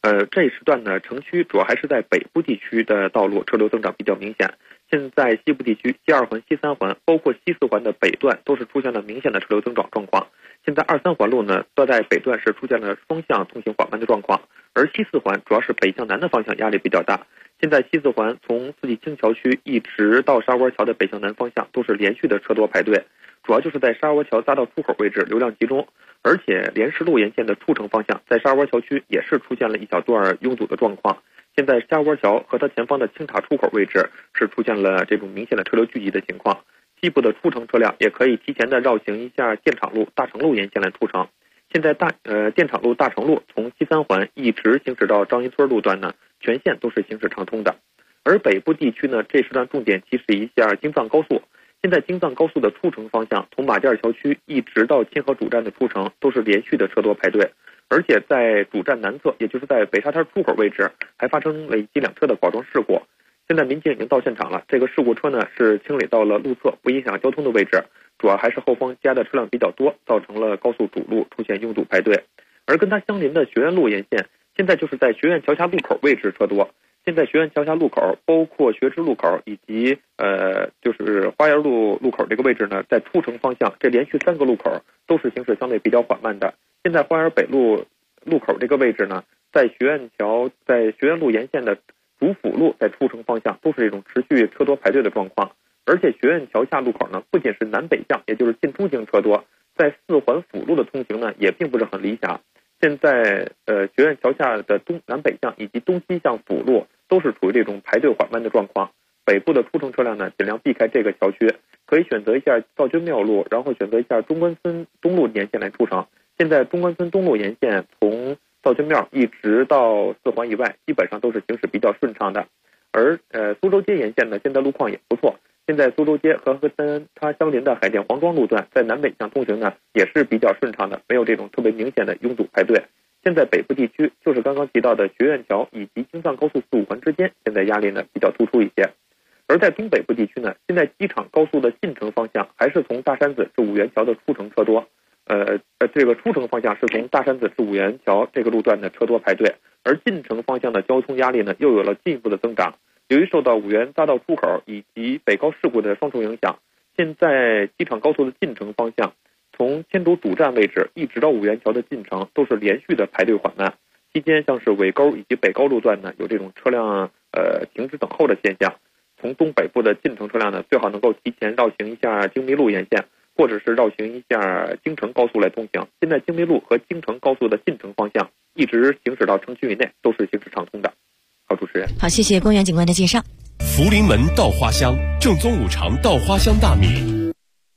这一时段呢，城区主要还是在北部地区的道路车流增长比较明显。现在西部地区西2环、西3环，包括西4环的北段都是出现了明显的车流增长状况。现在2、3环路呢，在北段是出现了双向通行缓慢的状况，而西4环主要是北向南的方向压力比较大。现在西4环从四季青桥区一直到沙窝桥的北向南方向都是连续的车多排队，主要就是在沙窝桥匝道出口位置流量集中，而且莲石路沿线的出城方向在沙窝桥区也是出现了一小段拥堵的状况。现在沙窝桥和它前方的青塔出口位置是出现了这种明显的车流聚集的情况，西部的出城车辆也可以提前的绕行一下电厂路、大成路沿线来出城。现在电厂路、大成路从西3环一直行驶到张营村路段呢，全线都是行驶畅通的。而北部地区呢，这时段重点提示一下京藏高速。现在京藏高速的出城方向，从马甸桥区一直到清河主站的出城都是连续的车多排队，而且在主站南侧，也就是在北沙滩出口位置，还发生了一机两车的剐撞事故。现在民警已经到现场了，这个事故车呢是清理到了路侧不影响交通的位置，主要还是后方加的车辆比较多，造成了高速主路出现拥堵排队。而跟它相邻的学院路沿线，现在就是在学院桥下路口位置车多。现在学院桥下路口，包括学知路口以及就是花园路路口这个位置呢，在出城方向，这连续3个路口都是行驶相对比较缓慢的。现在花园北路路口这个位置呢，在学院路沿线的主辅路在出城方向都是这种持续车多排队的状况。而且学院桥下路口呢，不仅是南北向，也就是进出行车多，在4环辅路的通行呢也并不是很理想。现在学院桥下的东南北向以及东西向辅路都是处于这种排队缓慢的状况。北部的出城车辆呢，尽量避开这个桥区，可以选择一下道君庙路，然后选择一下中关村东路沿线来出城。现在中关村东路沿线从道君庙一直到4环以外，基本上都是行驶比较顺畅的。而苏州街沿线呢，现在路况也不错。现在苏州街和它相邻的海淀黄庄路段在南北向通行呢，也是比较顺畅的，没有这种特别明显的拥堵排队。现在北部地区就是刚刚提到的学院桥以及京藏高速4、5环之间，现在压力呢比较突出一些。而在东北部地区呢，现在机场高速的进城方向还是从大山子至五元桥的出城车多，这个出城方向是从大山子至五元桥这个路段的车多排队，而进城方向的交通压力呢又有了进一步的增长。由于受到五原匝道出口以及北高事故的双重影响，现在机场高速的进城方向，从千竹主站位置一直到五元桥的进城都是连续的排队缓慢，期间像是尾沟以及北高路段呢有这种车辆停止等候的现象。从东北部的进城车辆呢，最好能够提前绕行一下京密路沿线，或者是绕行一下京承高速来通行。现在京密路和京承高速的进城方向一直行驶到城区以内都是行驶畅通的。好，主持人。 好，谢谢公园警官的介绍。 福临门稻花香，正宗五常稻花香大米。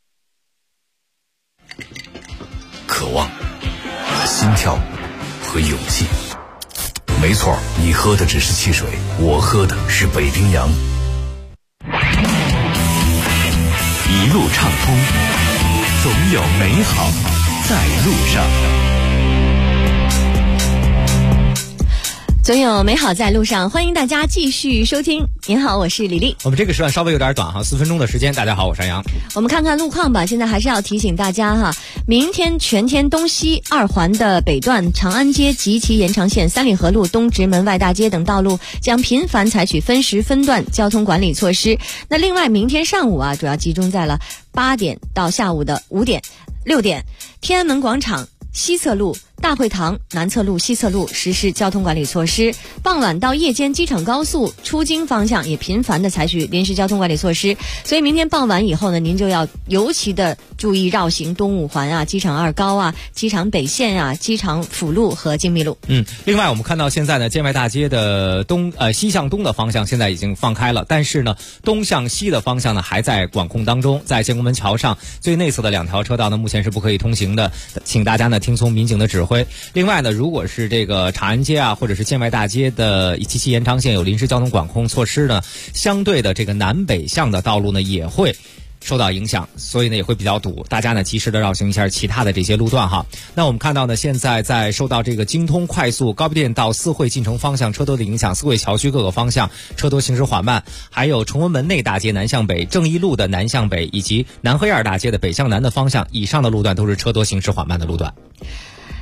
渴望、心跳和勇气。没错，你喝的只是汽水，我喝的是北冰洋。一路畅通，总有美好在路上。 总有美好在路上，欢迎大家继续收听。您好，我是李丽。 我们这个时段稍微有点短哈，4分钟的时间。大家好，我是杨洋。 我们看看路况吧。现在还是要提醒大家哈，明天全天东西2环的北段、长安街及其延长线、三里河路、东直门外大街等道路将频繁采取分时分段交通管理措施。那另外，明天上午主要集中在了8点到下午的5点、6点，天安门广场西侧路、大会堂南侧路、西侧路实施交通管理措施。傍晚到夜间，机场高速出京方向也频繁的采取临时交通管理措施。所以明天傍晚以后呢，您就要尤其的注意绕行东5环机场2高机场北线机场辅路和京密路。 另外我们看到现在呢，建外大街的西向东的方向现在已经放开了，但是呢，东向西的方向呢还在管控当中。在建国门桥上最内侧的2条车道呢，目前是不可以通行的，请大家呢听从民警的指挥。另外呢，如果是这个长安街或者是建外大街的及其延长线有临时交通管控措施呢，相对的这个南北向的道路呢也会受到影响，所以呢也会比较堵，大家呢及时的绕行一下其他的这些路段哈。那我们看到呢，现在在受到这个京通快速高碑店到四惠进城方向车多的影响，四惠桥区各个方向车多行驶缓慢，还有崇文门内大街南向北、正义路的南向北以及南河沿大街的北向南的方向，以上的路段都是车多行驶缓慢的路段。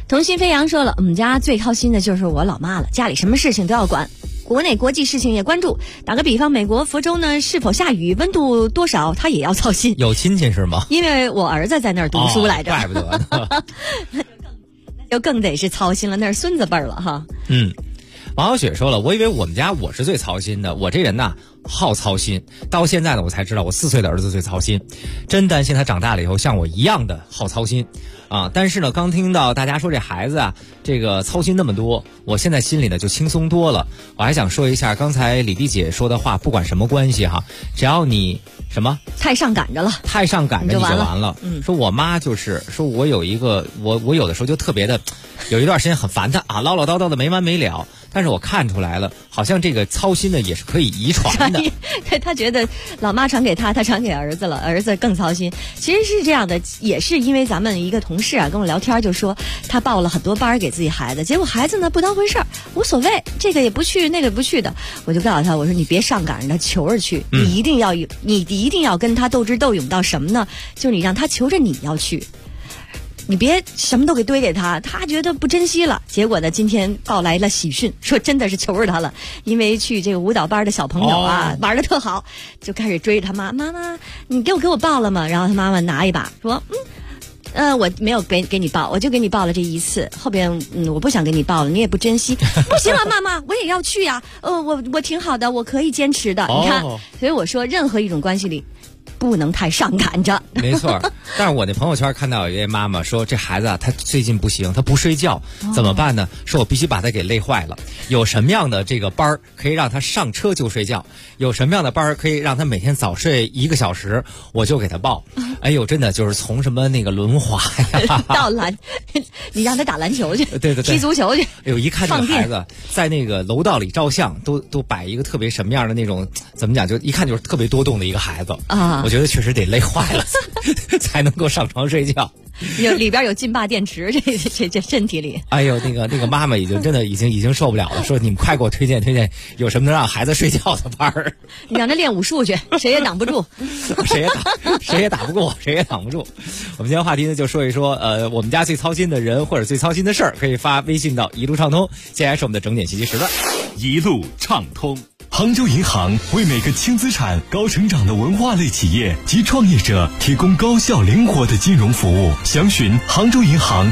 童心飞扬说了，我们家最操心的就是我老妈了，家里什么事情都要管，国内国际事情也关注。打个比方，美国佛州呢是否下雨，温度多少，她也要操心。 有亲戚是吗？ 因为我儿子在那儿读书来着。 怪不得呢。 就更得是操心了，那是孙子辈儿了哈。 王小雪说了，我以为我们家我是最操心的，我这人呐好操心，到现在呢我才知道我4岁的儿子最操心，真担心他长大了以后像我一样的好操心啊！但是呢，刚听到大家说这孩子啊，这个操心那么多，我现在心里呢就轻松多了。我还想说一下刚才李丽姐说的话，不管什么关系哈，只要你什么太上赶着了， 太上赶着你就完了。说我妈就是说我有一个我有的时候就特别的，有一段时间很烦她啊，唠唠叨叨的没完没了。但是我看出来了，好像这个操心的也是可以遗传的。 他觉得老妈传给他传给儿子了，儿子更操心。其实是这样的，也是因为咱们一个同事啊跟我聊天就说，他报了很多班给自己孩子，结果孩子呢不当回事儿，无所谓，这个也不去，那个也不去的。我就告诉他，我说你别上赶着他，求着去，你一定要跟他斗智斗勇到什么呢？就是你让他求着你要去。你别什么都给堆给他，他觉得不珍惜了。结果呢，今天报来了喜讯，说真的是求着他了，因为去这个舞蹈班的小朋友啊，玩得特好，就开始追着他妈妈，你给我报了吗？然后他妈妈拿一把说，我没有给你报，我就给你报了这一次，后边我不想给你报了，你也不珍惜。不行了，妈妈，我也要去呀，我挺好的，我可以坚持的。你看，所以我说任何一种关系里，不能太上赶着。 没错，但是我那朋友圈看到有一位妈妈说，这孩子啊，他最近不行，他不睡觉，怎么办呢？说我必须把他给累坏了。有什么样的这个班可以让他上车就睡觉？有什么样的班可以让他每天早睡1个小时？我就给他报。哎呦，真的就是从什么那个轮滑呀， 到你让他打篮球去， 对， 踢足球去。 哎呦，一看这个孩子在那个楼道里照相，都摆一个特别什么样的那种，怎么讲？就一看就是特别多动的一个孩子啊。我觉得确实得累坏了才能够上床睡觉。 里边有劲霸电池，这身体里。 哎呦，那个妈妈已经受不了了，说你们快给我推荐有什么能让孩子睡觉的班儿。 你让他练武术去，谁也挡不住， 谁也打不过，谁也挡不住。我们今天话题呢就说一说，我们家最操心的人或者最操心的事儿，可以发微信到一路畅通。接下来是我们的整点信息时段， 一路畅通。杭州银行为每个轻资产、高成长的文化类企业及创业者提供高效灵活的金融服务。详询杭州银行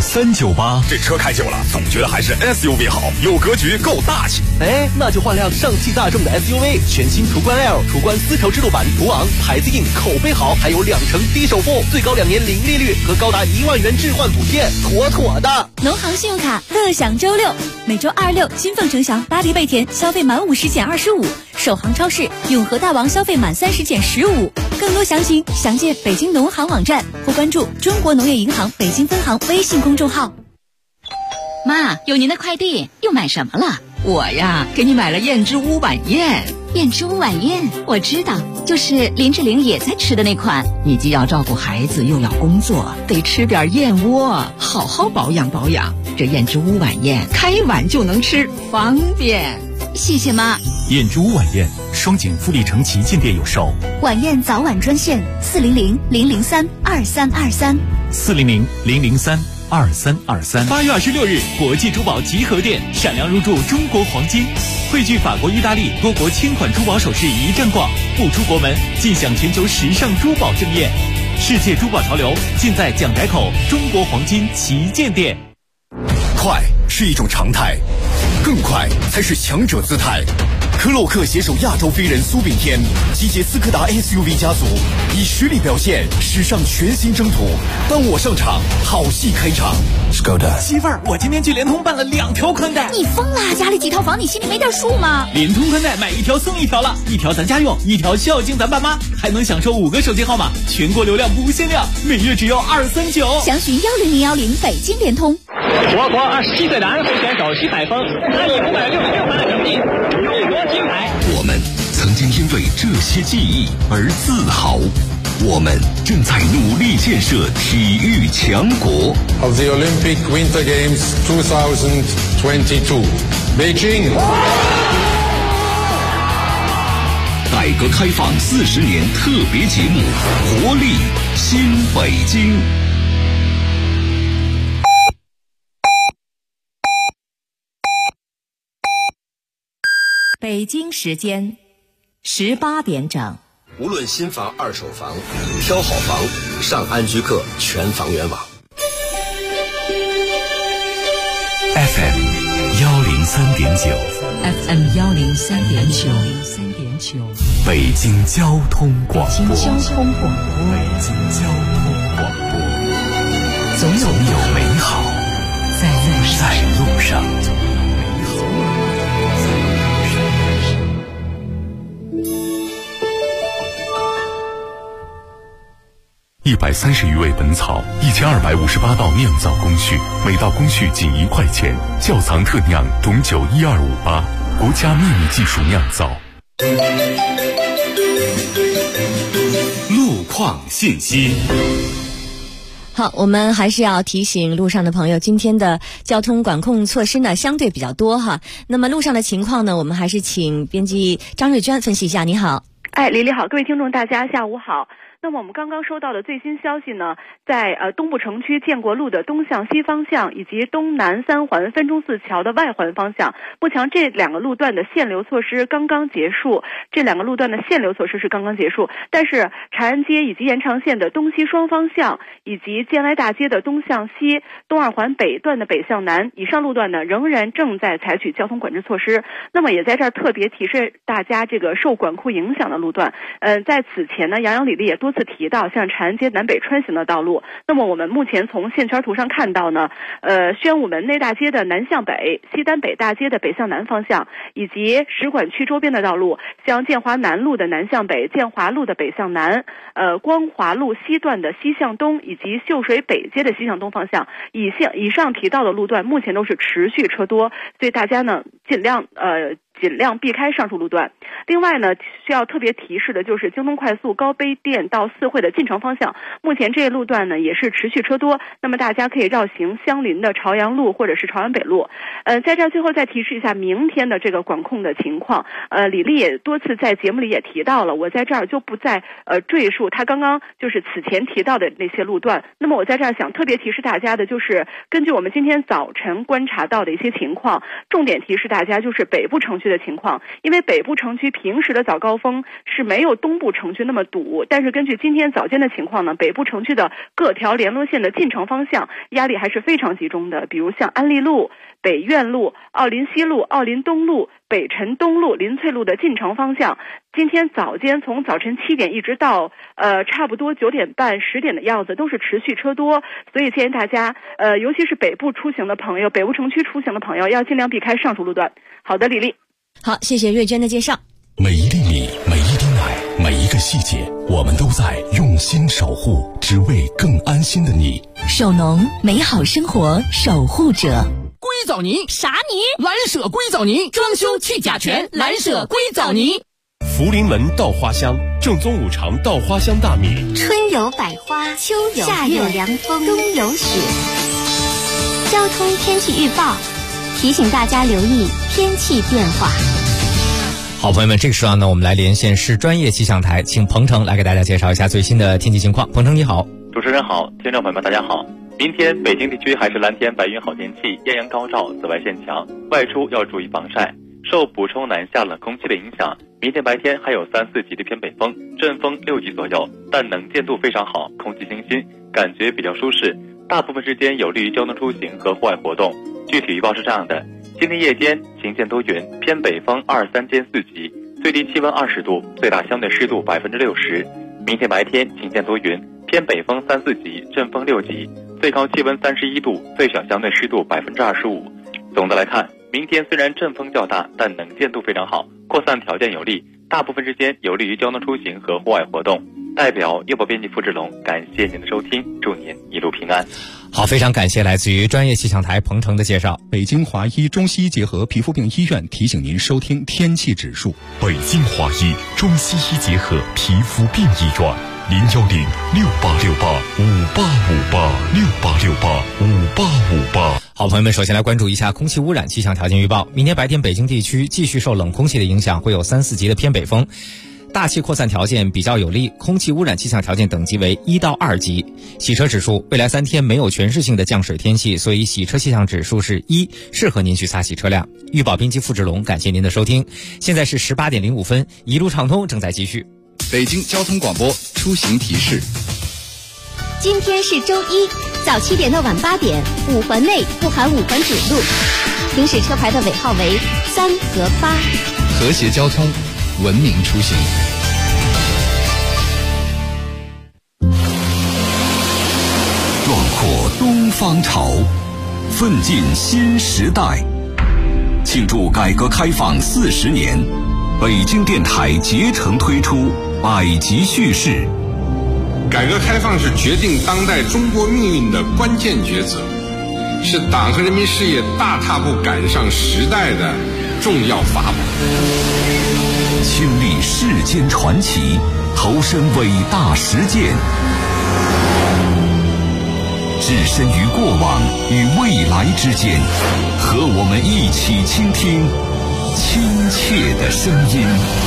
95398。 这车开久了，总觉得还是 SUV 好，有格局，够大气。 那就换辆上汽大众的 SUV， 全新途观 L、途观丝绸之路版，途昂，牌子硬，口碑好，还有2成低首付，最高2年零利率和高达1万元置换补贴，妥妥的。 农行信用卡乐享周6，每周2、6金凤城祥、巴黎贝甜消费满50减25，首航超市永和大王消费满30减15。更多详情详见北京农行网站或关注中国农业银行北京分行微信公众号。 妈，有您的快递，又买什么了？我呀，给你买了燕之屋晚宴。 燕之屋晚宴，我知道，就是林志玲也在吃的那款。 你既要照顾孩子，又要工作，得吃点燕窝，好好保养保养。这燕之屋晚宴，开碗就能吃，方便。 谢谢妈。 燕之屋晚宴，双井富力城旗舰店有售。 晚宴早晚专线400-003-2323。 400-003-2323。8月26日，国际珠宝集合店，闪亮入驻中国黄金，汇聚法国、意大利多国千款珠宝首饰一站逛，不出国门尽享全球时尚珠宝盛宴。世界珠宝潮流尽在蒋宅口中国黄金旗舰店。 快是一种常态，更快才是强者姿态。科洛克携手亚洲飞人苏炳添，集结斯柯达 SUV 家族，以实力表现史上全新征途。当我上场，好戏开场。Skoda， 媳妇儿，我今天去联通办了2条宽带。 你疯了？家里几套房，你心里没点数吗？ 联通宽带买1条送1条了，1条咱家用，1条孝敬咱爸妈，还能享受5个手机号码，全国流量不限量，每月只要239。 详询10010北京联通。 我国27岁的安徽选手徐海峰，他以566分的成绩勇夺金牌。 我们曾经因为这些记忆而自豪，我们正在努力建设体育强国。 Of the Olympic Winter Games 2022, Beijing。 改革开放40年特别节目，活力新北京。 北京时间18点整。 无论新房、二手房，挑好房，上安居客全房源网。 FM 103.9 FM 103.9 北京交通广播。 北京交通广播，总有美好在路上。 130余味本草，1258道酿造工序，每道工序仅1块钱。窖藏特酿董酒12588，国家秘密技术酿造。 路况信息。 好，我们还是要提醒路上的朋友，今天的交通管控措施呢相对比较多哈。那么路上的情况呢，我们还是请编辑张瑞娟分析一下。你好。 李丽好，各位听众大家下午好。那么我们刚刚收到的最新消息呢，在东部城区建国路的东向西方向以及东南三环分钟寺桥的外环方向，目前这两个路段的限流措施刚刚结束。但是长安街以及延长线的东西双方向，以及建来大街的东向西、东二环北段的北向南以上路段呢，仍然正在采取交通管制措施。那么也在这儿特别提示大家，这个受管控影响的路段，在此前呢，杨李丽也多次提到像长安街南北穿行的道路。那么我们目前从线圈图上看到呢，宣武门内大街的南向北、西单北大街的北向南方向，以及使馆区周边的道路，像建华南路的南向北、建华路的北向南、光华路西段的西向东，以及秀水北街的西向东方向，以上提到的路段目前都是持续车多，所以大家呢尽量避开上述路段。另外呢，需要特别提示的就是京东快速高碑店到四惠的进城方向，目前这一路段呢也是持续车多，那么大家可以绕行相邻的朝阳路或者是朝阳北路。在这儿最后再提示一下明天的这个管控的情况。李丽也多次在节目里也提到了，我在这儿就不再赘述他刚刚就是此前提到的那些路段。那么我在这儿想特别提示大家的就是根据我们今天早晨观察到的一些情况，重点提示大家就是北部城区的情况，因为北部城区平时的早高峰是没有东部城区那么堵，但是根据今天早间的情况呢，北部城区的各条联络线的进城方向压力还是非常集中的，比如像安利路、北苑路、奥林西路、奥林东路、北辰东路、林翠路的进城方向，今天早间从早晨7点一直到差不多9点半10点的样子都是持续车多，所以建议大家尤其是北部出行的朋友，北部城区出行的朋友要尽量避开上述路段。好的，李丽。 好，谢谢瑞娟的介绍。 每一粒米，每一滴奶，每一个细节，我们都在用心守护，只为更安心的你。 首农，美好生活守护者。 硅藻泥？ 啥泥？ 蓝舍硅藻泥，装修去甲醛，蓝舍硅藻泥。 福临门稻花香，正宗五常稻花香大米。 春有百花，秋有夏有凉风，冬有雪。交通天气预报提醒大家留意天气变化。 好，朋友们，这个时候呢，我们来连线市专业气象台，请鹏程来给大家介绍一下最新的天气情况。鹏程你好。 主持人好，听众朋友们大家好。明天北京地区还是蓝天白云好天气，艳阳高照，紫外线强，外出要注意防晒。受补充南下冷空气的影响，明天白天还有3、4级的偏北风，阵风6级左右，但能见度非常好，空气清新，感觉比较舒适，大部分时间有利于交通出行和户外活动。具体预报是这样的：今天夜间晴见多云，偏北风2、3间4级，最低气温20度，最大相对湿度60%。明天白天晴见多云，偏北风3、4级，阵风6级，最高气温31度，最小相对湿度25%。总的来看，明天虽然阵风较大，但能见度非常好，扩散条件有利，大部分时间有利于交通出行和户外活动。代表优播编辑付志龙，感谢您的收听，祝您一路平安。 好，非常感谢来自于专业气象台鹏程的介绍。 北京华医中西医结合皮肤病医院提醒您收听天气指数。 北京华医中西医结合皮肤病医院，010-6868-5858，688-5858。 好，朋友们，首先来关注一下空气污染气象条件预报。明天白天北京地区继续受冷空气的影响，会有3、4级的偏北风。 大气扩散条件比较有利，空气污染气象条件等级为1到2级。洗车指数，未来3天没有全市性的降水天气，所以洗车气象指数是1，适合您去擦洗车辆。玉宝冰机付志龙，感谢您的收听。现在是18点05分，一路畅通正在继续。 北京交通广播出行提示： 今天是周一，早7点到晚8点，5环内不含5环主路，行驶车牌的尾号为3和8。 和谐交通，文明出行。 壮阔东方潮，奋进新时代。庆祝改革开放40年，北京电台竭诚推出百集叙事。 改革开放是决定当代中国命运的关键抉择，是党和人民事业大踏步赶上时代的重要法宝。 亲历世间传奇，投身伟大实践，置身于过往与未来之间，和我们一起倾听亲切的声音。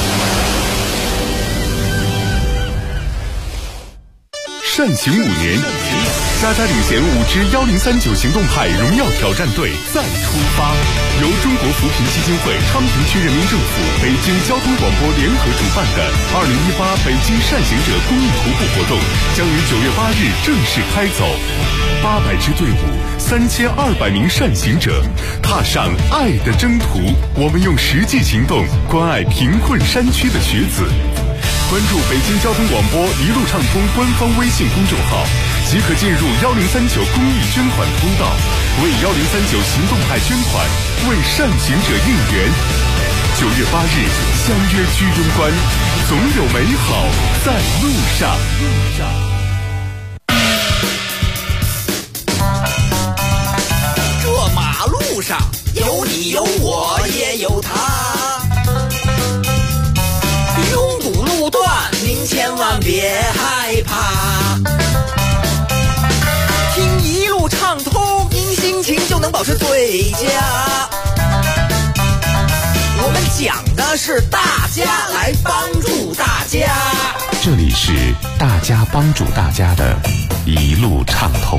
善行5年，佳佳领衔5支1039行动派荣耀挑战队再出发。由中国扶贫基金会、昌平区人民政府、北京交通广播联合主办的2018北京善行者公益徒步活动将于9月8日正式开走。800支队伍，3200名善行者，踏上爱的征途。我们用实际行动关爱贫困山区的学子。关注北京交通广播一路畅通官方微信公众号，即可进入1039公益捐款通道，为1039行动派捐款，为善行者应援。9月8日相约居庸关，总有美好在路上。 这马路上有你有我也有他，拥堵路段您千万别害怕，听一路畅通，您心情就能保持最佳。我们讲的是大家来帮助大家， 这里是大家帮助大家的一路畅通。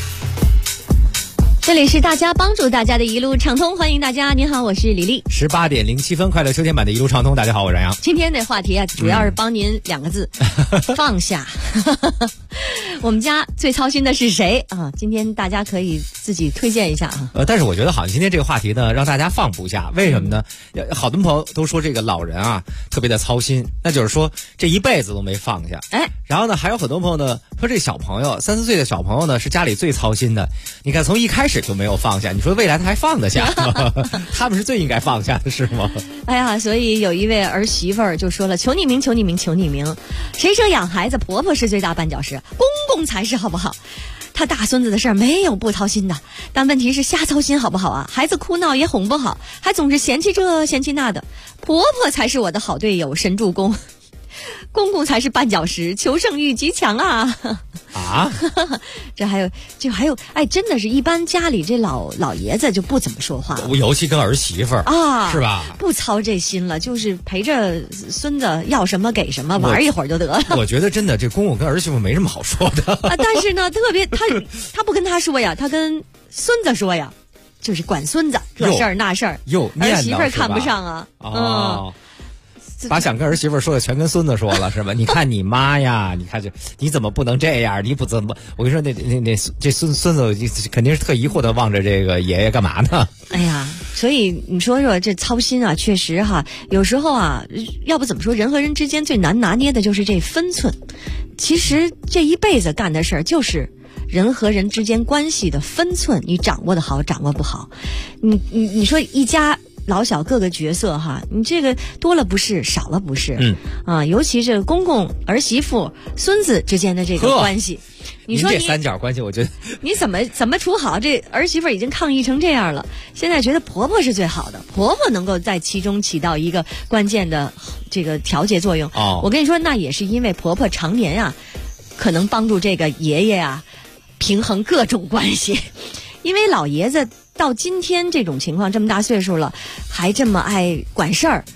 这里是大家帮助大家的一路畅通，欢迎大家。您好，我是李丽。 18点07分，快乐秋天版的一路畅通。大家好，我是杨洋。 今天的话题啊，主要是帮您2个字，放下。我们家最操心的是谁啊？今天大家可以自己推荐一下啊。 但是我觉得好像今天这个话题呢，让大家放不下。为什么呢？好多朋友都说这个老人啊特别的操心，那就是说这一辈子都没放下。 哎， 然后呢，还有很多朋友呢说这小朋友3、4岁的小朋友呢是家里最操心的。你看从一开始就没有放下，你说未来他还放得下吗？他们是最应该放下的是吗？ 哎呀，所以有一位儿媳妇儿就说了，求你名求你名求你名，谁说养孩子婆婆是最大绊脚石，公公才是好不好？他大孙子的事儿没有不操心的，但问题是瞎操心好不好啊？孩子哭闹也哄不好，还总是嫌弃这嫌弃那的，婆婆才是我的好队友神助攻，公公才是绊脚石，求胜欲极强啊！ 啊， 这还有，哎，真的是一般家里这老爷子就不怎么说话了， 尤其跟儿媳妇儿啊， 是吧？ 不操这心了，就是陪着孙子要什么给什么，玩一会儿就得了。 我觉得真的这公公跟儿媳妇没什么好说的啊，但是呢，特别他不跟他说呀，他跟孙子说呀，就是管孙子这事儿那事儿，儿媳妇儿看不上啊， 哦。把想跟儿媳妇说的全跟孙子说了是吧？你看你妈呀，你看你怎么不能这样？你不怎么？我跟你说这孙子肯定是特疑惑的望着这个爷爷干嘛呢？ 哎呀，所以你说这操心啊，确实哈，有时候啊，要不怎么说人和人之间最难拿捏的就是这分寸。其实这一辈子干的事儿就是人和人之间关系的分寸，你掌握的好，掌握不好，你说一家老小各个角色哈，你这个多了不是，少了不是，尤其是公公、儿媳妇、孙子之间的这个关系，你说这三角关系，我觉得你怎么处好？这儿媳妇已经抗议成这样了，现在觉得婆婆是最好的，婆婆能够在其中起到一个关键的这个调节作用。 哦， 我跟你说，那也是因为婆婆常年啊，可能帮助这个爷爷啊平衡各种关系，因为老爷子到今天这种情况，这么大岁数了，还这么爱管事儿，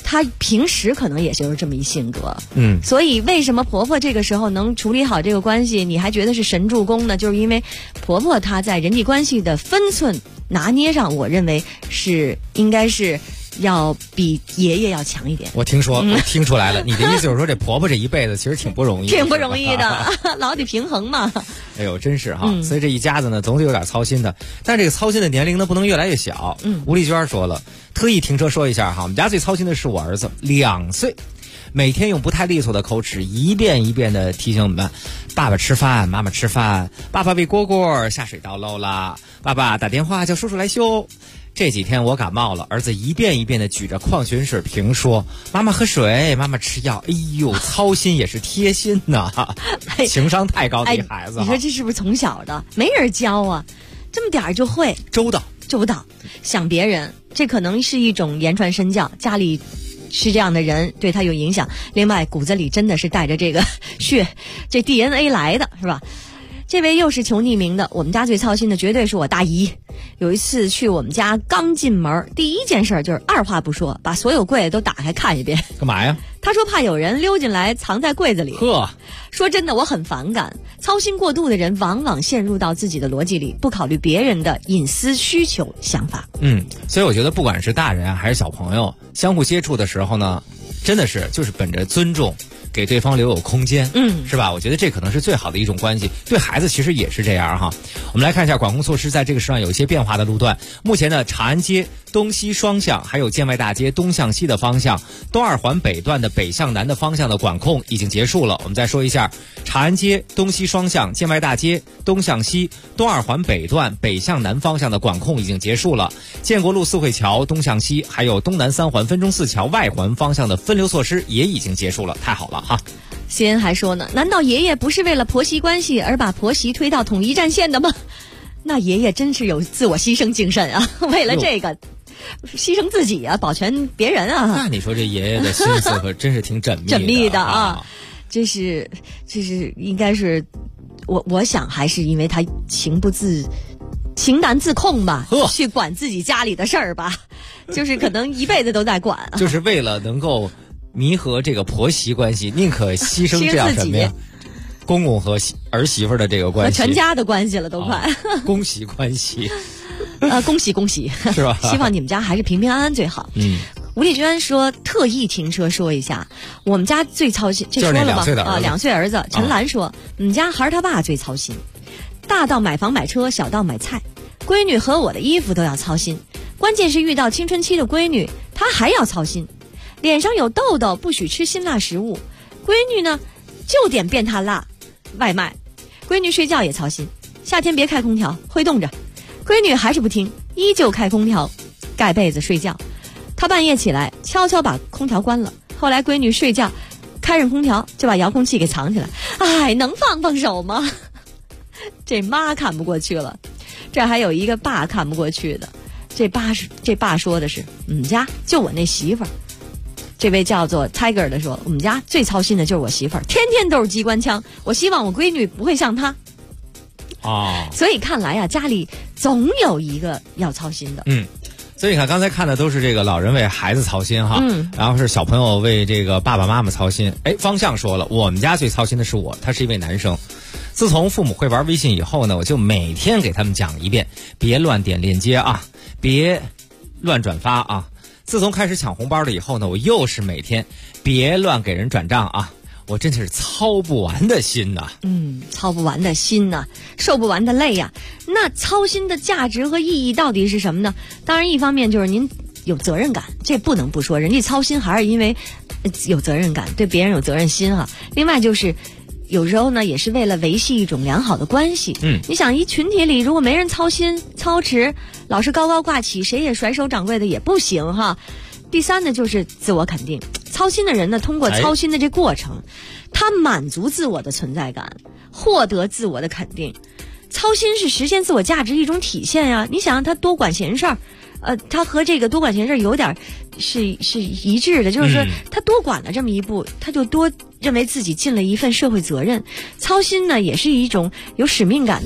她平时可能也就是这么一性格，所以为什么婆婆这个时候能处理好这个关系，你还觉得是神助攻呢？就是因为婆婆她在人际关系的分寸拿捏上，我认为应该是要比爷爷要强一点。 我听出来了，你的意思就是说这婆婆这一辈子其实挺不容易的， 挺不容易的，老得平衡嘛。 哎呦，真是哈，所以这一家子呢总得有点操心的，但这个操心的年龄呢不能越来越小。吴丽娟说了，特意停车说一下哈，我们家最操心的是我儿子，2岁，每天用不太利索的口齿一遍一遍的提醒我们：爸爸吃饭，妈妈吃饭，爸爸喂蝈蝈下水道漏了，爸爸打电话叫叔叔来修。这几天我感冒了，儿子一遍一遍的举着矿泉水瓶说：妈妈喝水，妈妈吃药。哎呦，操心也是贴心呐，情商太高的一孩子。 你说这是不是从小的？没人教啊，这么点儿就会周到， 想别人，这可能是一种言传身教，家里是这样的人对他有影响。另外骨子里真的是带着这个这 DNA 来的，是吧？这位又是求匿名的，我们家最操心的绝对是我大姨。有一次去我们家，刚进门第一件事就是二话不说把所有柜都打开看一遍。 干嘛呀？ 他说怕有人溜进来藏在柜子里。说真的，我很反感操心过度的人，往往陷入到自己的逻辑里，不考虑别人的隐私需求想法。 所以我觉得不管是大人还是小朋友，相互接触的时候呢，真的是就是本着尊重，给对方留有空间，是吧？我觉得这可能是最好的一种关系。对孩子其实也是这样哈。我们来看一下管控措施，在这个时段有一些变化的路段。目前呢，长安街东西双向，还有建外大街东向西的方向，东二环北段的北向南的方向的管控已经结束了。我们再说一下，长安街东西双向，建外大街东向西，东二环北段北向南方向的管控已经结束了。建国路四惠桥东向西，还有东南3环分钟寺桥外环方向的分流措施也已经结束了。太好了哈。 西恩还说呢，难道爷爷不是为了婆媳关系而把婆媳推到统一战线的吗？那爷爷真是有自我牺牲精神啊，为了这个牺牲自己啊，保全别人啊。 那你说这爷爷的心思可真是挺缜密的啊。这是应该是我想还是因为他情难自控吧，去管自己家里的事儿吧，就是可能一辈子都在管， 就是为了能够弥合这个婆媳关系，宁可牺牲这样什么呀？公公和儿媳妇的这个关系， 和全家的关系了都快。 恭喜关系， 恭喜， 是吧？ 希望你们家还是平平安安最好。吴丽娟说，特意停车说一下，我们家最操心，这说了吗？2岁儿子陈兰说，我们家孩儿他爸最操心，大到买房买车，小到买菜，闺女和我的衣服都要操心，关键是遇到青春期的闺女，她还要操心，脸上有痘痘不许吃辛辣食物，闺女呢就点变态辣外卖，闺女睡觉也操心，夏天别开空调会冻着，闺女还是不听，依旧开空调盖被子睡觉，她半夜起来悄悄把空调关了，后来闺女睡觉开上空调就把遥控器给藏起来，哎，能放手吗？这妈看不过去了，这还有一个爸看不过去的，这爸说的是，我们家就我那媳妇儿。这位叫做 Tiger 的说，我们家最操心的就是我媳妇儿，天天都是机关枪，我希望我闺女不会像她。所以看来啊，家里总有一个要操心的。 所以你看，刚才看的都是这个老人为孩子操心哈，然后是小朋友为这个爸爸妈妈操心。方向说了，我们家最操心的是我，他是一位男生。自从父母会玩微信以后呢，我就每天给他们讲一遍，别乱点链接啊，别乱转发啊。自从开始抢红包了以后呢，我又是每天别乱给人转账啊，我真的是操不完的心呐。 操不完的心呐，受不完的累呀。那操心的价值和意义到底是什么呢？当然一方面就是您有责任感，这不能不说，人家操心还是因为有责任感，对别人有责任心哈。另外就是有时候呢也是为了维系一种良好的关系。你想一群体里如果没人操心操持，老是高高挂起，谁也甩手掌柜的也不行哈。第三呢就是自我肯定，操心的人呢通过操心的这过程，他满足自我的存在感，获得自我的肯定。操心是实现自我价值一种体现呀。你想他多管闲事儿，他和这个多管闲事儿有点是一致的，就是说他多管了这么一步，他就多认为自己尽了一份社会责任。操心呢也是一种有使命感的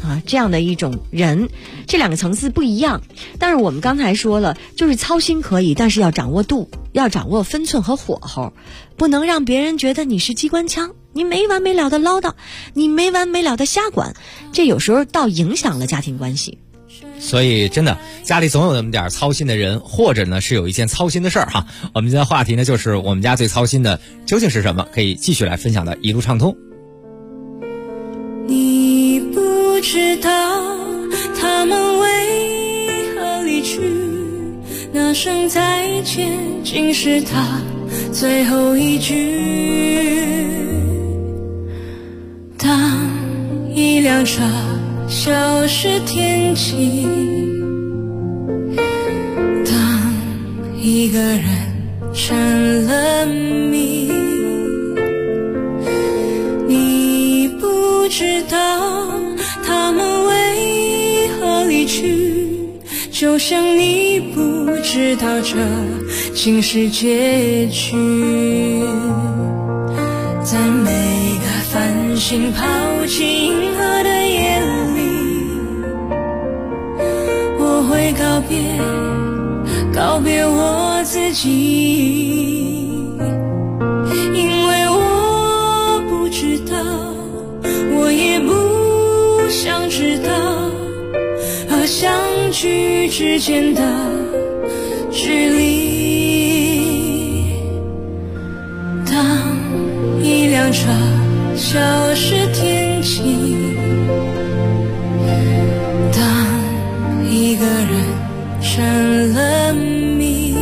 这样的一种人，这两个层次不一样。但是我们刚才说了，就是操心可以，但是要掌握度，要掌握分寸和火候，不能让别人觉得你是机关枪，你没完没了的唠叨，你没完没了的瞎管，这有时候倒影响了家庭关系。 所以真的家里总有那么点操心的人，或者呢是有一件操心的事儿哈。我们今天的话题呢就是我们家最操心的究竟是什么，可以继续来分享的一路畅通。 你不知道他们为何离去，那声再见竟是他最后一句。当一辆车消失天际，当一个人成了谜，你不知道他们为何离去，就像你不知道这竟是结局。在每个繁星抛弃银河的夜里，我会告别我自己，因为我不知道，我也不想知道，和相聚之间的距离。当一辆车消失天际，当一个人成了谜，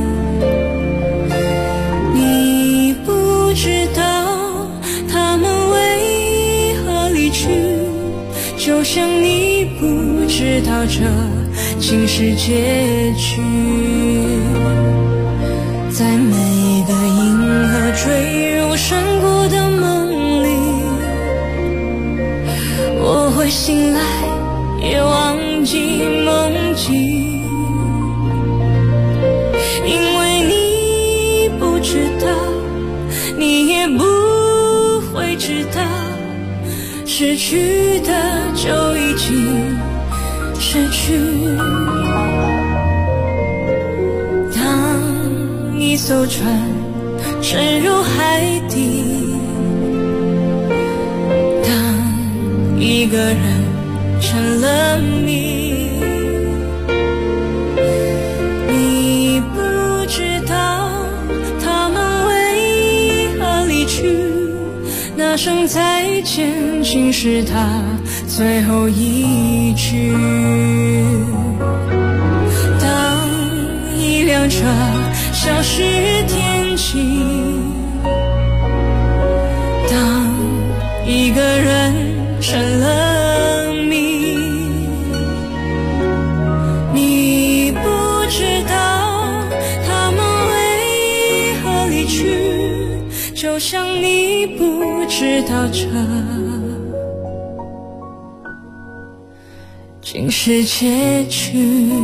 你不知道他们为何离去，就像你不知道这竟是结局。在每个银河坠入山谷的梦里，我会醒来也忘记梦境，因为你不知道，你也不会知道，失去的就已经失去。当一艘船沉入海底，当一个人成了谜，你不知道他们为何离去，那声再见竟是他最后一句。当一辆车消失天际，当一个人成了谜，你不知道他们为何离去，就像你不知道这竟是结局。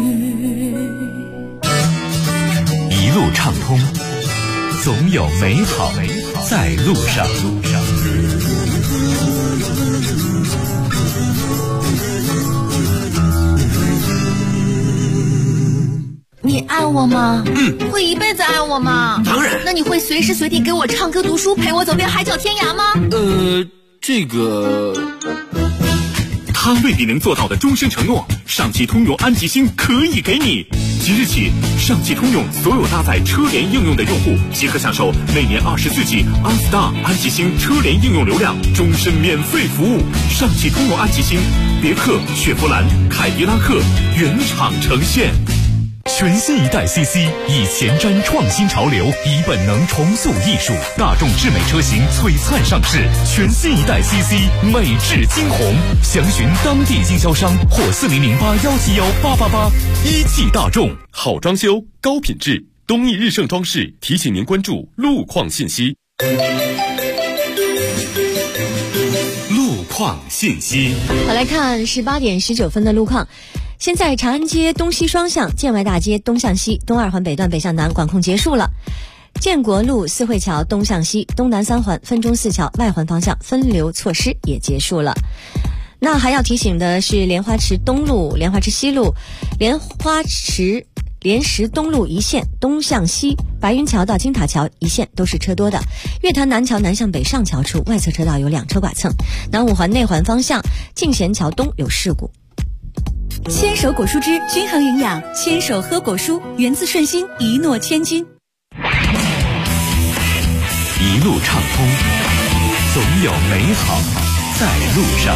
一路畅通，总有美好在路上。 你爱我吗？会一辈子爱我吗？ 当然。 那你会随时随地给我唱歌读书，陪我走遍海角天涯吗？ 这个他未必能做到的终身承诺，上汽通用安吉星可以给你。即日起，上汽通用所有搭载车联应用的用户即可享受每年24G OnStar 安吉星车联应用流量，终身免费服务。上汽通用安吉星，别克、雪佛兰、凯迪拉克原厂呈现。 全新一代 CC 以前瞻创新潮流，以本能重塑艺术。大众智美车型璀璨上市，全新一代 CC 美至惊鸿。详询当地经销商或4008171888。一汽大众， 好装修，高品质。东义日盛装饰提醒您关注路况信息。 路况信息。 好，来看18点19分的路况。现在长安街东西双向、建外大街东向西、东二环北段北向南管控结束了。建国路四惠桥东向西、东南三环分钟寺桥外环方向分流措施也结束了。 那还要提醒的是，莲花池东路、莲花池西路、莲花池莲石东路一线东向西，白云桥到金塔桥一线都是车多的。月坛南桥南向北上桥处外侧车道有2车剐蹭。南五环内环方向进贤桥东有事故。 牵手果蔬汁均衡营养，牵手喝果蔬，源自顺心，一诺千金。 一路畅通，总有美好在路上。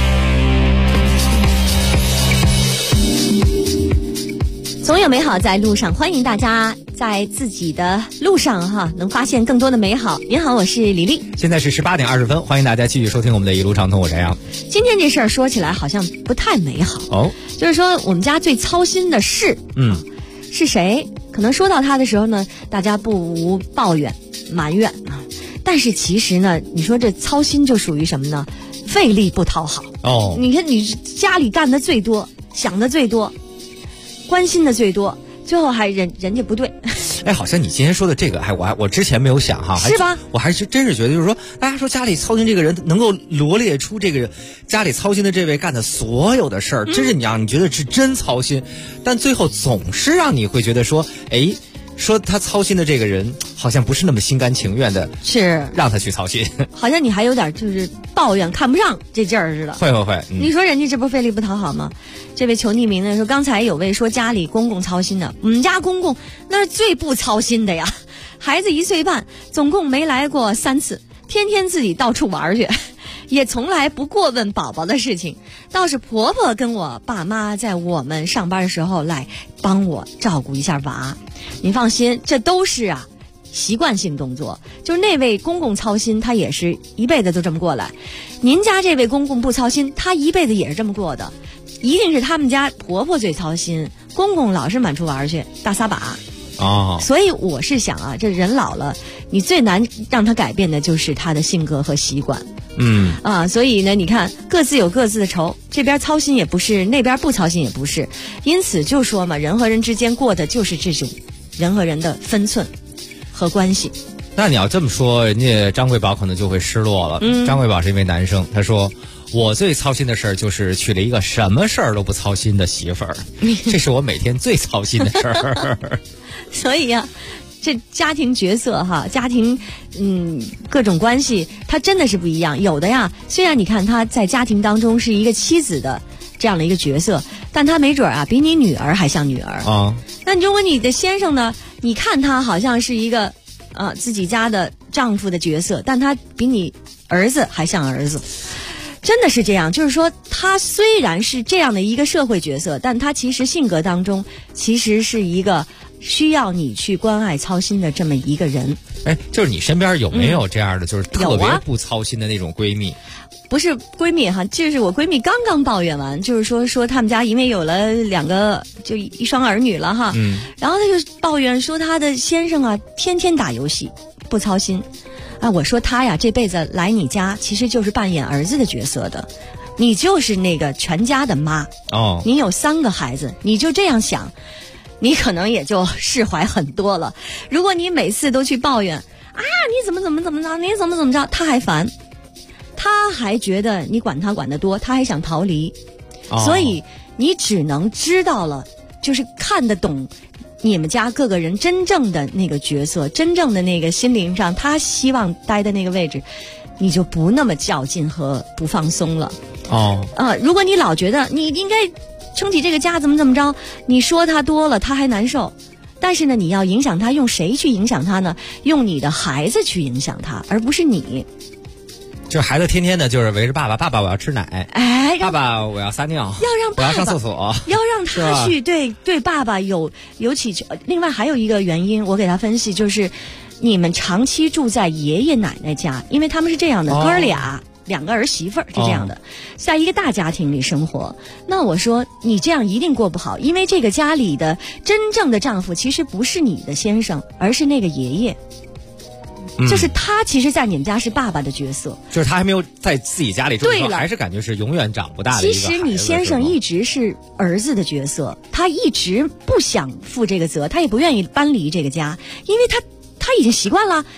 总有美好在路上，欢迎大家在自己的路上哈，能发现更多的美好。您好，我是李丽。 现在是18点20分，欢迎大家继续收听我们的一路畅通，我是杨。 今天这事儿说起来好像不太美好哦， 就是说我们家最操心的事，是谁？可能说到他的时候呢，大家不无抱怨、埋怨啊。但是其实呢，你说这操心就属于什么呢？费力不讨好哦。 你看你家里干的最多，想的最多，关心的最多，最后还人家不对。 哎，好像你今天说的这个，我之前没有想哈， 是吧？ 我还是真是觉得，就是说，大家说家里操心这个人，能够罗列出这个家里操心的这位干的所有的事儿，真是你觉得是真操心，但最后总是让你会觉得说，哎，说他操心的这个人好像不是那么心甘情愿的， 是让他去操心， 好像你还有点就是抱怨看不上这劲儿似的。 会， 你说人家这不费力不讨好吗？这位求匿名的说，刚才有位说家里公公操心的，我们家公公那是最不操心的呀，孩子1岁半，总共没来过3次，天天自己到处玩去，也从来不过问宝宝的事情，倒是婆婆跟我爸妈在我们上班的时候来帮我照顾一下娃。您放心，这都是习惯性动作，就是那位公公操心，他也是一辈子都这么过来。您家这位公公不操心，他一辈子也是这么过的，一定是他们家婆婆最操心，公公老是满处玩去，大撒把。所以我是想这人老了，你最难让他改变的就是他的性格和习惯。所以呢，你看各自有各自的愁，这边操心也不是，那边不操心也不是，因此就说嘛，人和人之间过的就是这种人和人的分寸和关系。 那你要这么说，人家张贵宝可能就会失落了。张贵宝是一位男生，他说我最操心的事儿就是娶了一个什么事儿都不操心的媳妇儿，这是我每天最操心的事儿。 所以这家庭角色家庭各种关系它真的是不一样。有的虽然你看他在家庭当中是一个妻子的这样的一个角色，但他没准比你女儿还像女儿那如果你的先生呢，你看他好像是一个自己家的丈夫的角色，但他比你儿子还像儿子。真的是这样，就是说他虽然是这样的一个社会角色，但他其实性格当中其实是一个需要你去关爱操心的这么一个人。 就是你身边有没有这样的就是特别不操心的那种闺蜜？ 不是闺蜜就是我闺蜜刚刚抱怨完，就是说他们家因为有了2个就一双儿女了然后她就抱怨说她的先生天天打游戏不操心我说他这辈子来你家其实就是扮演儿子的角色的，你就是那个全家的妈你有3个孩子，你就这样想，你可能也就释怀很多了。如果你每次都去抱怨你怎么着，你怎么着，他还烦，他还觉得你管他管得多，他还想逃离所以你只能知道了，就是看得懂你们家各个人真正的那个角色，真正的那个心灵上他希望待的那个位置，你就不那么较劲和不放松了如果你老觉得你应该撑起这个家怎么着，你说他多了他还难受，但是呢你要影响他，用谁去影响他呢？用你的孩子去影响他，而不是你。 就孩子天天的就是围着爸爸我要吃奶，爸爸我要撒尿，我要上厕所， 要让他去对爸爸有祈求。另外还有一个原因，我给他分析，就是你们长期住在爷爷奶奶家，因为他们是这样的，哥俩2个儿媳妇儿是这样的，在一个大家庭里生活。那我说你这样一定过不好，因为这个家里的真正的丈夫其实不是你的先生，而是那个爷爷。就是他其实在你们家是爸爸的角色， 就是他还没有在自己家里住的时候，还是感觉是永远长不大的一个孩子。 其实你先生一直是儿子的角色，他一直不想负这个责，他也不愿意搬离这个家，因为他已经习惯了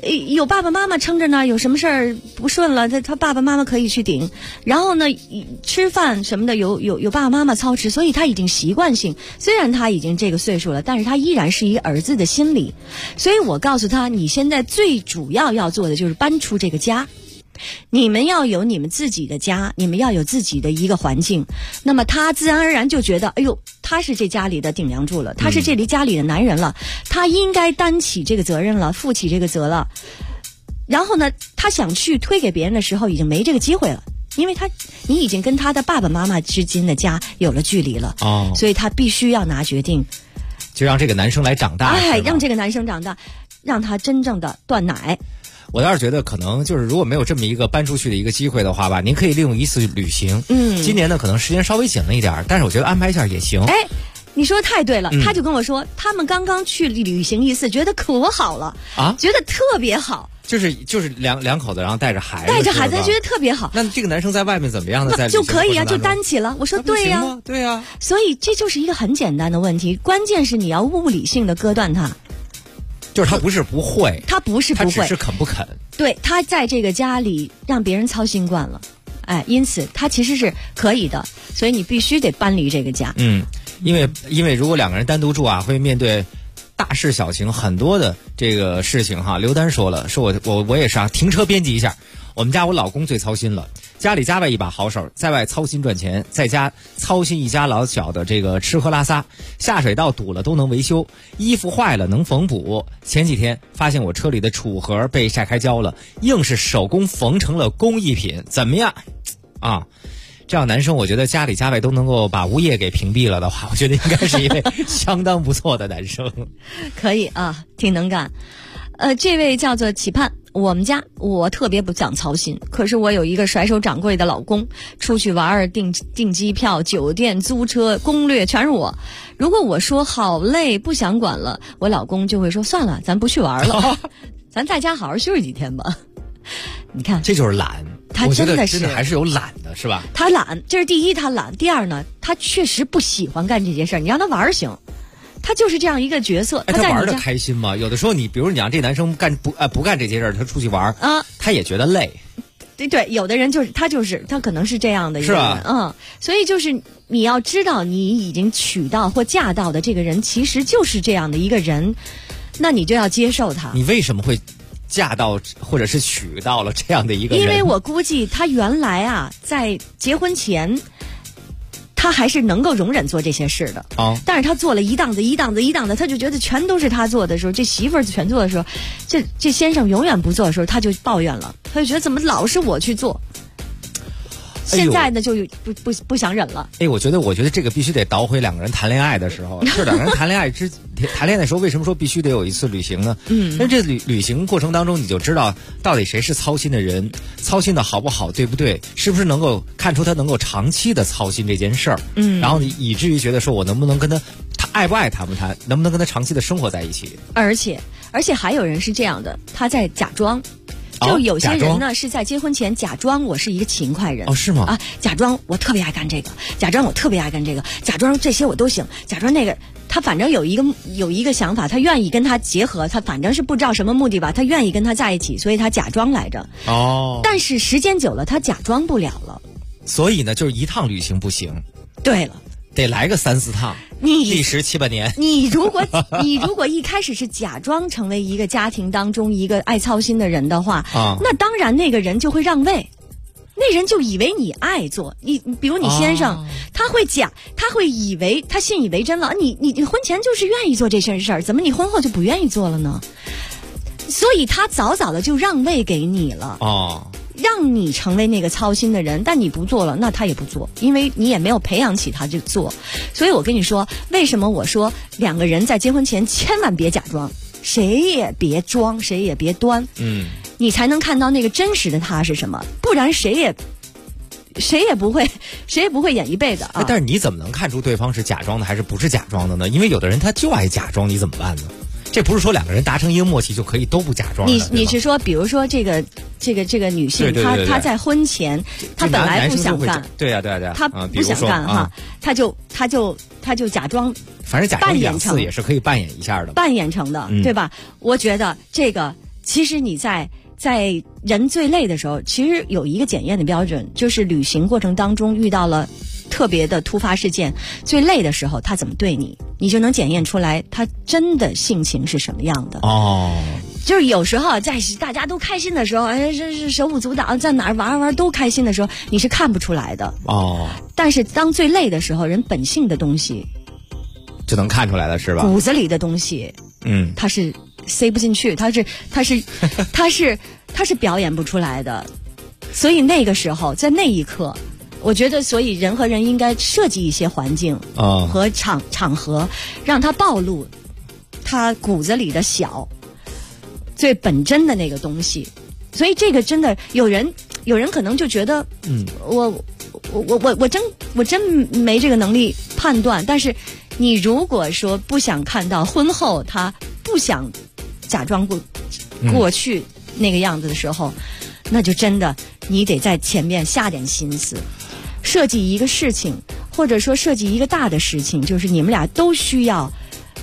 有爸爸妈妈撑着呢，有什么事儿不顺了，他爸爸妈妈可以去顶。然后呢，吃饭什么的有爸爸妈妈操持，所以他已经习惯性，虽然他已经这个岁数了，但是他依然是一个儿子的心理。所以我告诉他，你现在最主要做的就是搬出这个家。你们要有你们自己的家，你们要有自己的一个环境，那么他自然而然就觉得，哎呦，他是这家里的顶梁柱了，他是这里家里的男人了，他应该担起这个责任了，负起这个责了。然后呢，他想去推给别人的时候，已经没这个机会了，因为你已经跟他的爸爸妈妈之间的家有了距离了，所以他必须要拿决定， 就让这个男生来长大， 让这个男生长大，让他真正的断奶。 我倒是觉得可能就是如果没有这么一个搬出去的一个机会的话吧，您可以利用一次旅行。今年呢可能时间稍微紧了一点，但是我觉得安排一下也行。 你说的太对了，他就跟我说，他们刚刚去旅行一次，觉得可好了啊，觉得特别好。就是两口子，然后带着孩子， 觉得特别好。 那这个男生在外面怎么样呢？在就可以啊，就担起了。我说对呀， 对呀。 所以这就是一个很简单的问题，关键是你要物理性的割断他。 就是他不是不会， 他不是不会， 他只是肯不肯。 对，他在这个家里让别人操心惯了，因此他其实是可以的，所以你必须得搬离这个家。 因为如果两个人单独住啊，会面对大事小情很多的这个事情哈。刘丹说了，说我也是啊，停车编辑一下。我们家我老公最操心了，家里家外一把好手，在外操心赚钱，在家操心一家老小的这个吃喝拉撒，下水道堵了都能维修，衣服坏了能缝补。前几天发现我车里的储盒被晒开胶了，硬是手工缝成了工艺品，怎么样啊？这样男生我觉得家里家外都能够把物业给屏蔽了的话，我觉得应该是一位相当不错的男生。 可以啊，挺能干。这位叫做期盼，我们家我特别不想操心，可是我有一个甩手掌柜的老公，出去玩订机票、酒店、租车、攻略全是我。如果我说好累不想管了，我老公就会说算了，咱不去玩了，咱在家好好休息几天吧。你看， 这就是懒。 他真的还是有懒的，是吧？ 他懒，这是第一，他懒。第二呢，他确实不喜欢干这件事儿，你让他玩行。他就是这样一个角色， 他玩的开心吗？有的时候比如你让这男生不干这些事儿，他出去玩啊，他也觉得累。 对，有的人他可能是这样的一个人，所以就是你要知道，你已经娶到或嫁到的这个人，其实就是这样的一个人，那你就要接受他。 你为什么会嫁到或者是娶到了这样的一个人？ 因为我估计他原来啊，在结婚前，他还是能够容忍做这些事的，但是他做了一档子，他就觉得全都是他做的时候，这媳妇儿全做的时候，这先生永远不做的时候，他就抱怨了，他就觉得怎么老是我去做。现在呢就不想忍了。 我觉得这个必须得倒回两个人谈恋爱的时候，就是两个人谈恋爱的时候，为什么说必须得有一次旅行呢？因为这旅行过程当中，你就知道到底谁是操心的人，操心的好不好，对不对？是不是能够看出他能够长期的操心这件事儿？然后以至于觉得说我能不能跟他爱不爱谈不谈，能不能跟他长期的生活在一起？ 而且还有人是这样的，他在假装。就有些人呢是在结婚前假装我是一个勤快人。 是吗？ 假装我特别爱干这个，假装我特别爱干这个，假装这些我都行，假装那个。他反正有一个想法，他愿意跟他结合，他反正是不知道什么目的吧，他愿意跟他在一起，所以他假装来着。但是时间久了，他假装不了了。 所以呢，就是一趟旅行不行。 对了。 得来个3-4趟，历时7-8年。 你如果一开始是假装成为一个家庭当中一个爱操心的人的话，那当然那个人就会让位，那人就以为你爱做。你比如你先生，他会以为他信以为真了。你婚前就是愿意做这些事儿，怎么你婚后就不愿意做了呢？所以他早早的就让位给你了。让你成为那个操心的人，但你不做了，那他也不做，因为你也没有培养起他就做。所以我跟你说，为什么我说两个人在结婚前千万别假装，谁也别装，谁也别端，你才能看到那个真实的他是什么，不然谁也不会演一辈子啊。 但是你怎么能看出对方是假装的还是不是假装的呢？因为有的人他就爱假装，你怎么办呢？这不是说两个人达成一个默契就可以都不假装。 你是说，比如说这个女性，她在婚前她本来不想干， 对呀， 她不想干哈，她就假装， 反正假装2次也是可以扮演一下的， 扮演成的，对吧？我觉得这个其实你在人最累的时候，其实有一个检验的标准，就是旅行过程当中遇到了特别的突发事件，最累的时候他怎么对你，你就能检验出来他真的性情是什么样的。就是有时候在大家都开心的时候，是手舞足蹈，在哪儿玩都开心的时候，你是看不出来的。但是当最累的时候，人本性的东西就能看出来了，是吧？ 骨子里的东西，它是塞不进去，它是表演不出来的。所以那个时候，在那一刻，我觉得，所以人和人应该设计一些环境和场合，让他暴露他骨子里的小。最本真的那个东西，所以这个真的有人可能就觉得，我真没这个能力判断。但是你如果说不想看到婚后他不想假装过去那个样子的时候，那就真的你得在前面下点心思，设计一个事情，或者说设计一个大的事情，就是你们俩都需要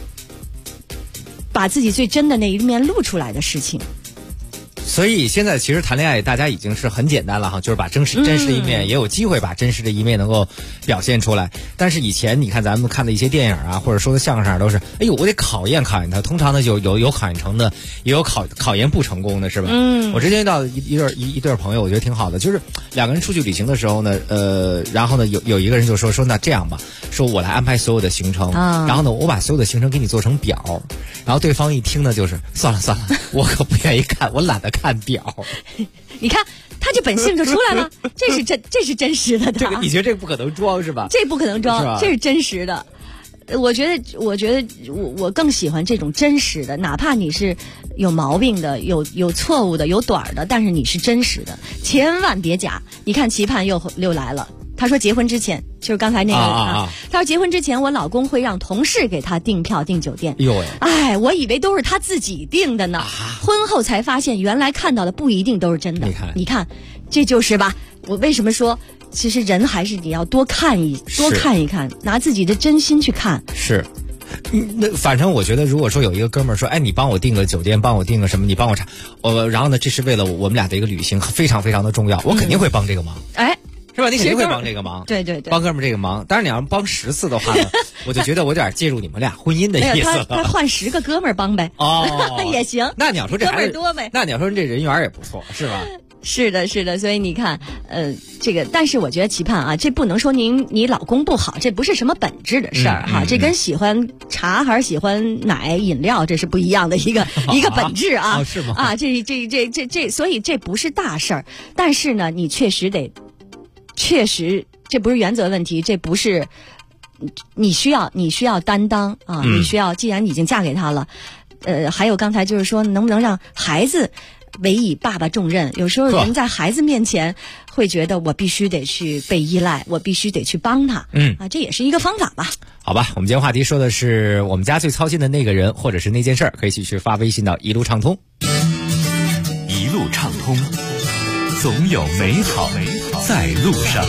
把自己最真的那一面露出来的事情。 所以现在其实谈恋爱大家已经是很简单了哈，就是把真实的一面，也有机会把真实的一面能够表现出来。但是以前你看咱们看的一些电影啊，或者说的相声都是，哎呦我得考验他，通常呢有考验成的，也有考验不成功的，是吧？我之前遇到一对朋友，我觉得挺好的，就是两个人出去旅行的时候呢，然后呢有一个人就说那这样吧，说我来安排所有的行程，然后呢我把所有的行程给你做成表，然后对方一听呢就是算了，我可不愿意看，我懒得看表。 你看他这本性就出来了，这是真实的。 这个你觉得这个不可能装是吧？ 这不可能装，这是真实的。我觉得我更喜欢这种真实的，哪怕你是有毛病的、有错误的、有短的，但是你是真实的，千万别假。你看期盼又来了。他说结婚之前，就是刚才那个他说结婚之前，我老公会让同事给他订票订酒店。我以为都是他自己订的呢，婚后才发现原来看到的不一定都是真的。你看，这就是吧？我为什么说，其实人还是你要多看一看，拿自己的真心去看。 是。那反正我觉得，如果说有一个哥们儿说，哎，你帮我订个酒店，帮我订个什么，你帮我查，然后呢，这是为了我们俩的一个旅行，非常非常的重要，我肯定会帮这个忙。是吧？你肯定会帮这个忙， 对， 帮哥们儿这个忙。当然，你要帮10次的话呢，我就觉得我有点介入你们俩婚姻的意思了。 他换10个哥们儿帮呗，也行。 那你要说这还是多呗？ 那你要说这人缘也不错，是吧？ 是的，所以你看，这个，但是我觉得期盼啊，这不能说你老公不好，这不是什么本质的事儿哈，这跟喜欢茶还是喜欢奶饮料，这是不一样的一个本质啊。 是吗？ 这，所以这不是大事儿，但是呢，你确实这不是原则问题，这不是你需要担当啊，你需要，既然已经嫁给他了，还有刚才就是说，能不能让孩子委以爸爸重任？有时候人在孩子面前会觉得我必须得去被依赖，我必须得去帮他，这也是一个方法吧。 好吧，我们今天话题说的是我们家最操心的那个人或者是那件事儿，可以继续发微信到一路畅通。 一路畅通，总有美好在路上。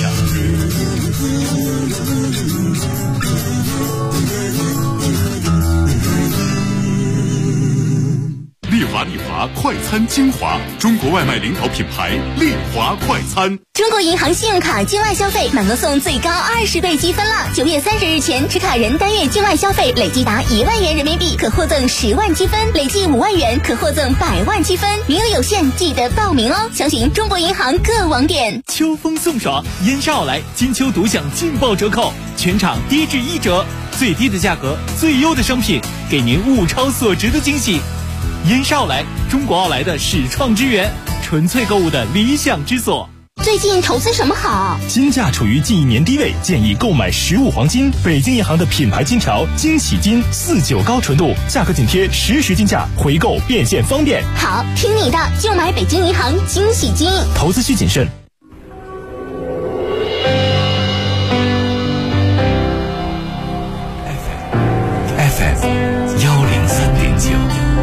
丽华快餐精华，中国外卖领导品牌丽华快餐。 中国银行信用卡境外消费满额送最高20倍积分了！9月30日前，持卡人单月境外消费累计达1万元人民币，可获赠10万积分；累计5万元，可获赠100万积分。名额有限，记得报名哦！详询中国银行各网点。 秋风送爽，燕莎奥莱金秋独享劲爆折扣，全场低至1折，最低的价格，最优的商品，给您物超所值的惊喜。燕莎奥莱，中国奥莱的始创之源，纯粹购物的理想之所。 最近投资什么好？ 金价处于近1年低位，建议购买15黄金。北京银行的品牌金条惊喜金49高纯度，价格紧贴实时金价，回购变现方便。 好，听你的，就买北京银行惊喜金。 投资需谨慎。 FM 103.9，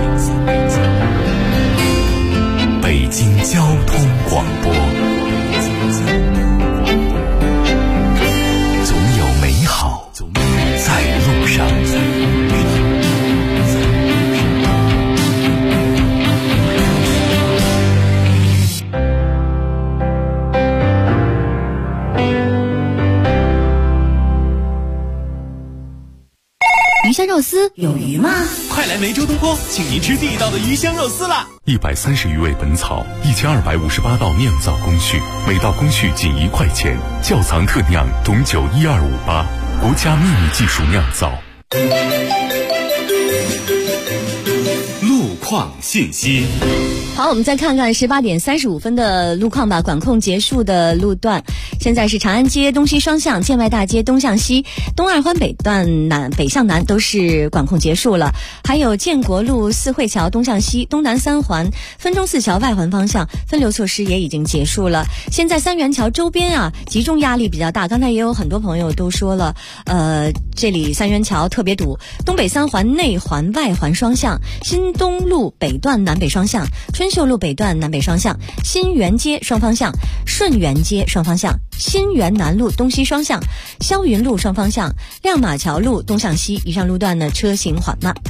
北京交通广播。总有美好在路上。 有鱼吗？ 快来梅州东坡，请您吃地道的鱼香肉丝啦 ！130余味本草，1258道酿造工序，每道工序仅1块钱，窖藏特酿董酒12588，国家秘密技术酿造。 路况信息。 好，我们再看看18点35分的路况吧。管控结束的路段，现在是长安街东西双向、建外大街东向西、东二环北段北向南都是管控结束了。还有建国路四惠桥东向西、东南三环、分钟寺桥外环方向分流措施也已经结束了。现在三元桥周边啊，集中压力比较大。刚才也有很多朋友都说了，这里三元桥特别堵。东北三环内环外环双向、新东路北段南北双向、春秀路北段南北双向、新源街双方向、顺源街双方向、新源南路东西双向、霄云路双方向、亮马桥路东向西，以上路段呢车行缓慢。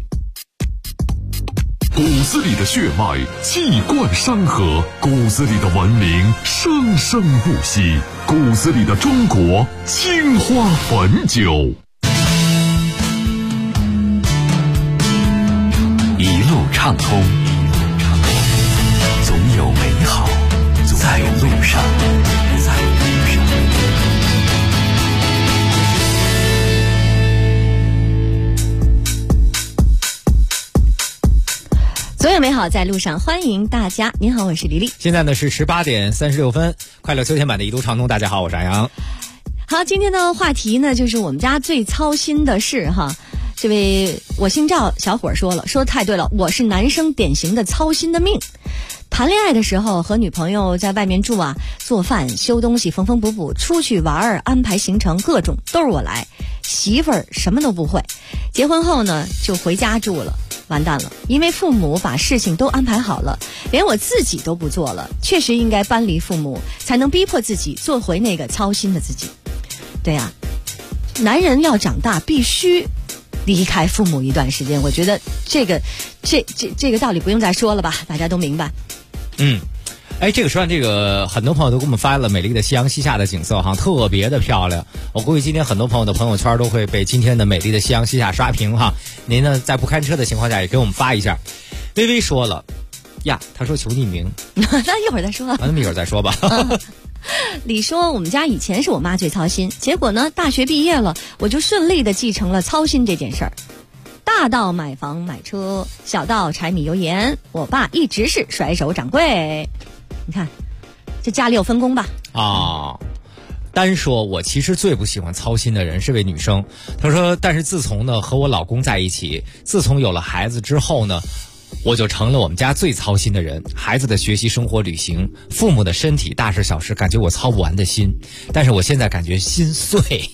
骨子里的血脉气贯山河，骨子里的文明生生不息，骨子里的中国青花汾酒。 一路畅通，总有美好在路上。 所有美好在路上，欢迎大家。您好，我是黎丽。 现在呢是18点36分，快乐秋天版的一路畅通。大家好，我是安阳。 好，今天的话题呢就是我们家最操心的事哈。这位我姓赵小伙说了，说得太对了，我是男生典型的操心的命。谈恋爱的时候和女朋友在外面住啊，做饭、修东西、缝缝补补，出去玩、安排行程，各种都是我来。媳妇儿什么都不会。结婚后呢就回家住了，完蛋了，因为父母把事情都安排好了，连我自己都不做了。确实应该搬离父母，才能逼迫自己做回那个操心的自己。对呀，男人要长大必须离开父母一段时间，我觉得这个道理不用再说了吧，大家都明白。 这个时段，这个很多朋友都给我们发了美丽的夕阳西下的景色哈，特别的漂亮。我估计今天很多朋友的朋友圈都会被今天的美丽的夕阳西下刷屏哈。您呢在不开车的情况下也给我们发一下。微微说了呀，他说求匿名， 那一会儿再说。 那么一会儿再说吧。 李说我们家以前是我妈最操心，结果呢大学毕业了，我就顺利的继承了操心这件事儿。大到买房买车，小到柴米油盐，我爸一直是甩手掌柜。你看这家里有分工吧。 单说我其实最不喜欢操心的人是位女生，她说但是自从呢和我老公在一起，自从有了孩子之后呢，我就成了我们家最操心的人。孩子的学习、生活、旅行，父母的身体，大事小事，感觉我操不完的心。但是我现在感觉心碎。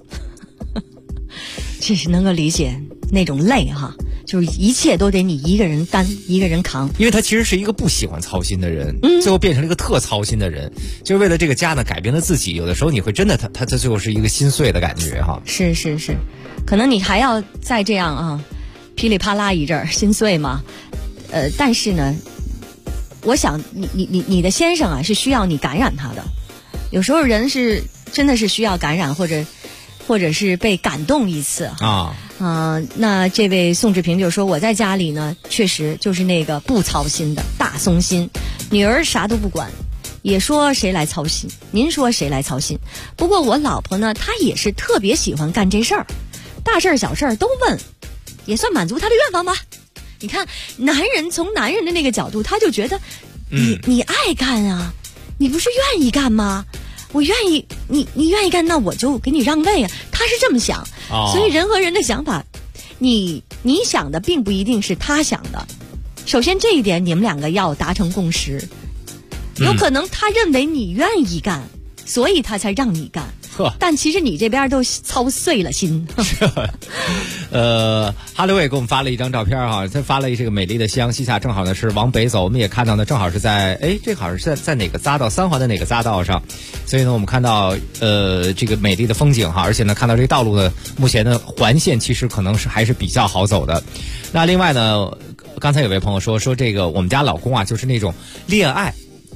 这是能够理解那种累哈，就是一切都得你一个人担，一个人扛。 因为他其实是一个不喜欢操心的人，最后变成了一个特操心的人，就是为了这个家呢改变了自己。有的时候你会真的他最后是一个心碎的感觉哈。 是，可能你还要再这样啊，噼里啪啦一阵儿心碎嘛。但是呢，我想你的先生啊是需要你感染他的。有时候人是真的是需要感染，或者是被感动一次那这位宋志平就说，我在家里呢确实就是那个不操心的大松心，女儿啥都不管，也说谁来操心，您说谁来操心。不过我老婆呢，她也是特别喜欢干这事儿，大事小事都问，也算满足她的愿望吧。你看男人从男人的那个角度，他就觉得你爱干啊，你不是愿意干吗？我愿意，你愿意干，那我就给你让位啊。他是这么想，所以人和人的想法，你想的并不一定是他想的。首先这一点你们两个要达成共识。有可能他认为你愿意干，所以他才让你干。但其实你这边都操碎了心。 哈刘伟给我们发了一张照片哈，他发了这个美丽的夕阳西下，正好呢是往北走，我们也看到呢，正好是在这好像是在哪个匝道，3环的哪个匝道上，所以呢我们看到这个美丽的风景哈，而且呢看到这个道路呢，目前的环线其实可能是还是比较好走的。那另外呢，刚才有位朋友说这个我们家老公啊，就是那种恋爱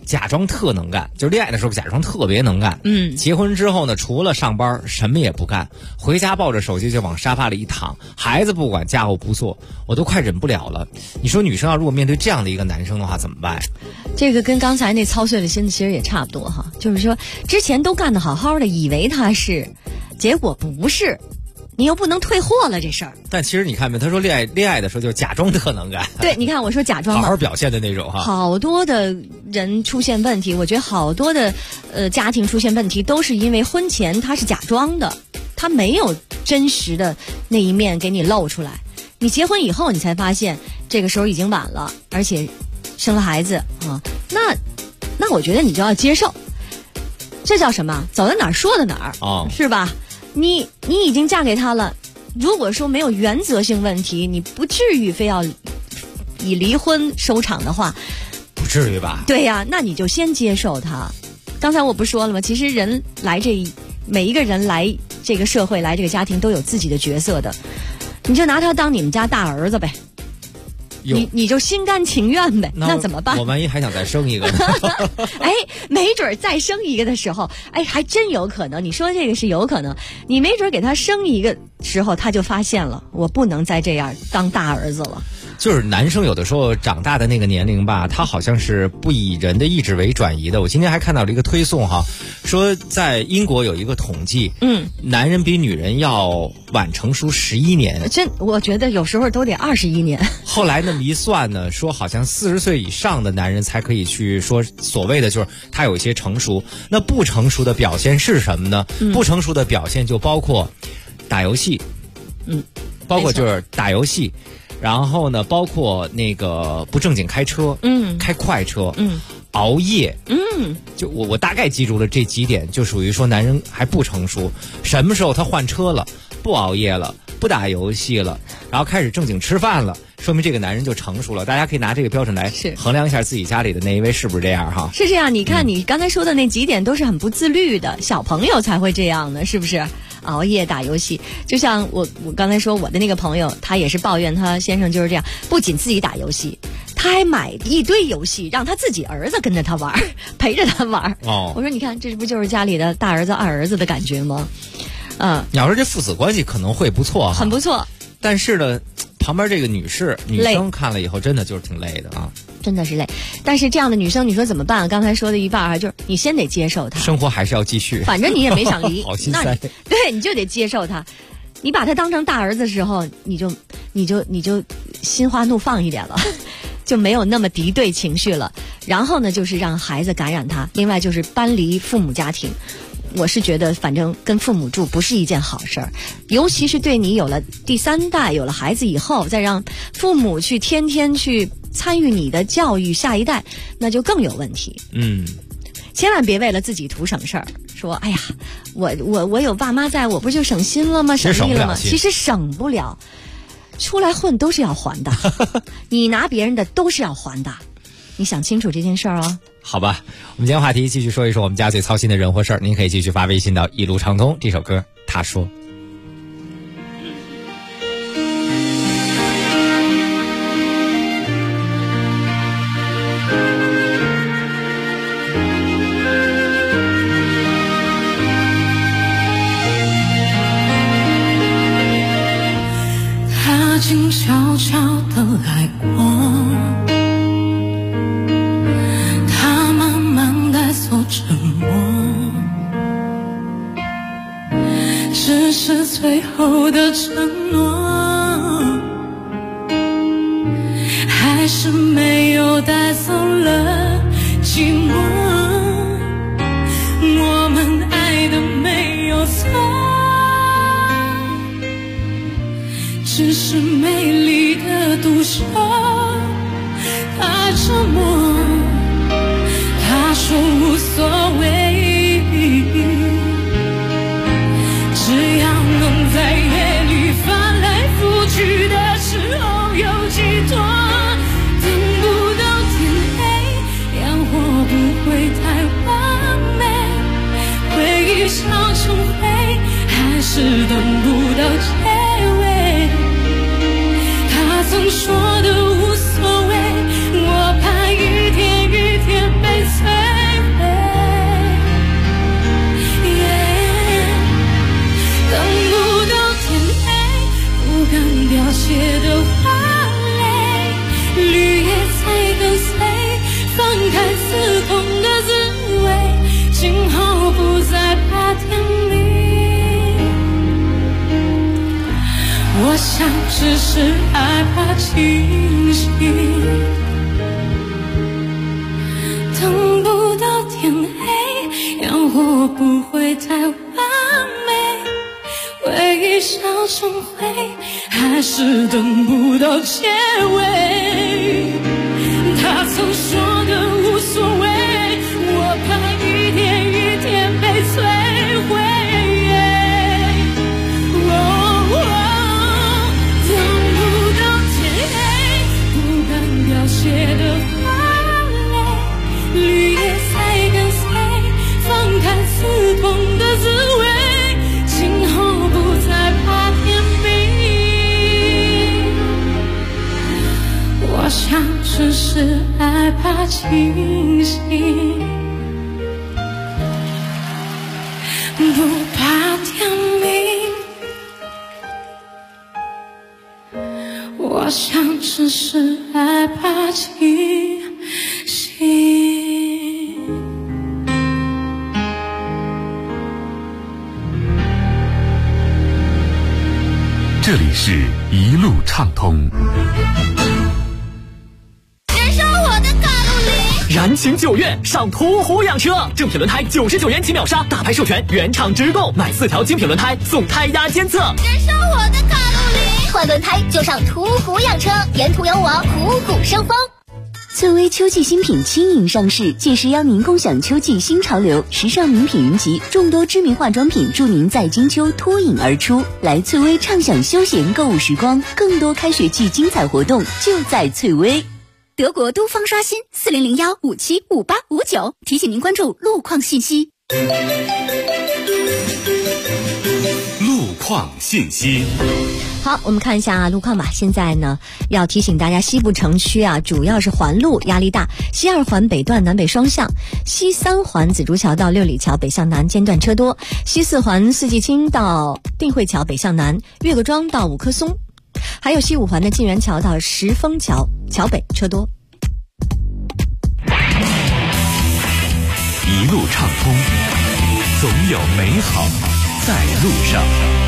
假装特能干，就恋爱的时候假装特别能干。结婚之后呢，除了上班什么也不干，回家抱着手机就往沙发里一躺，孩子不管，家务不做，我都快忍不了了。你说女生要如果面对这样的一个男生的话怎么办？ 这个跟刚才那操碎了心的其实也差不多哈，就是说之前都干得好好的，以为他是，结果不是。你又不能退货了这事儿。 但其实你看没，他说恋爱的时候就假装特能干。 对，你看我说假装嘛， 好好表现的那种哈。 好多的人出现问题，我觉得好多的家庭出现问题都是因为婚前他是假装的，他没有真实的那一面给你露出来。你结婚以后你才发现这个时候已经晚了，而且生了孩子啊，那我觉得你就要接受，这叫什么？走到哪儿说到哪儿哦， 是吧？你已经嫁给他了，如果说没有原则性问题，你不至于非要以离婚收场的话， 不至于吧？ 对呀，那你就先接受他。刚才我不说了吗？其实每一个人来这个社会来这个家庭都有自己的角色的，你就拿他当你们家大儿子呗。你就心甘情愿呗，那怎么办？ 我万一还想再生一个呢？ 哎，没准再生一个的时候，哎，还真有可能。你说这个是有可能，你没准给他生一个时候，他就发现了，我不能再这样当大儿子了。 就是男生有的时候长大的那个年龄吧，他好像是不以人的意志为转移的。我今天还看到了一个推送哈，说在英国有一个统计，男人比女人要晚成熟11年。 我觉得有时候都得21年。 后来那么一算呢，说好像40岁以上的男人才可以去说所谓的就是他有一些成熟。那不成熟的表现是什么呢？不成熟的表现就包括打游戏，包括就是打游戏。然后呢，包括那个不正经开车，开快车，熬夜，就我大概记住了这几点，就属于说男人还不成熟。什么时候他换车了，不熬夜了，不打游戏了，然后开始正经吃饭了，说明这个男人就成熟了。大家可以拿这个标准来衡量一下自己家里的那一位是不是这样哈？ 是这样，你看你刚才说的那几点都是很不自律的，小朋友才会这样的，是不是？熬夜打游戏，就像我刚才说我的那个朋友，他也是抱怨他先生就是这样，不仅自己打游戏，他还买一堆游戏让他自己儿子跟着他玩，陪着他玩。我说你看这不就是家里的大儿子二儿子的感觉吗？ 你要说这父子关系可能会不错， 很不错， 但是呢旁边这个女生看了以后真的就是挺累的啊， 真的是累。但是这样的女生你说怎么办？刚才说的一半就是你先得接受她， 生活还是要继续， 反正你也没想离好心塞。 对，你就得接受她。你把她当成大儿子的时候，你就心花怒放一点了，就没有那么敌对情绪了。然后呢就是让孩子感染他，另外就是搬离父母家庭。我是觉得反正跟父母住不是一件好事儿，尤其是对你有了第三代有了孩子以后，再让父母去天天去参与你的教育下一代，那就更有问题。千万别为了自己图省事儿，说哎呀我有爸妈在，我不就省心了吗？省力了吗？其实省不了，出来混都是要还的你拿别人的都是要还的，你想清楚这件事儿哦。 好吧，我们今天话题继续说一说我们家最操心的人或事儿，您可以继续发微信到一路畅通。这首歌他说。 他静悄悄地来过，他慢慢带走沉默，只是最后的承诺，还是没有带走了寂寞。我们爱的没有错，只是美丽的独秀。他沉默，他说无所谓，只要能在夜里翻来覆去的时候有寄托，等不到天黑，烟火不会太完美，回忆烧成灰，还是等不到结尾。他曾说的无所谓，我怕一天一天被摧只是害怕清醒，等不到天黑，烟火不会太完美，回忆烧成灰，还是等不到结尾。他曾说的无所谓，我怕一天一天被摧毁。写的花蕾，绿叶在跟随，放开刺痛的滋味，今后不再怕天明。我想只是害怕清醒，不怕天明。我想只是害怕清醒。 这里是一路畅通。 燃烧我的卡路里！ 燃情9月上途虎养车，正品轮胎99元起秒杀，大牌授权原厂直购，买4条精品轮胎送胎压监测。 燃烧我的卡路里！ 换轮胎就上途虎养车，沿途有我虎虎生风。 翠微秋季新品轻盈上市，届时邀您共享秋季新潮流，时尚名品云集，众多知名化妆品助您在金秋脱颖而出。来翠微畅享休闲购物时光，更多开学季精彩活动就在翠微。 德国都方刷新4001575859，提醒您关注路况信息。 路况信息。 好，我们看一下路况吧。现在呢，要提醒大家，西部城区啊，主要是环路压力大，西2环北段南北双向，西3环紫竹桥到六里桥北向南间断车多，西4环四季青到定慧桥北向南，岳各庄到五棵松，还有西5环的晋源桥到石峰桥桥北车多。 一路畅通，总有美好在路上。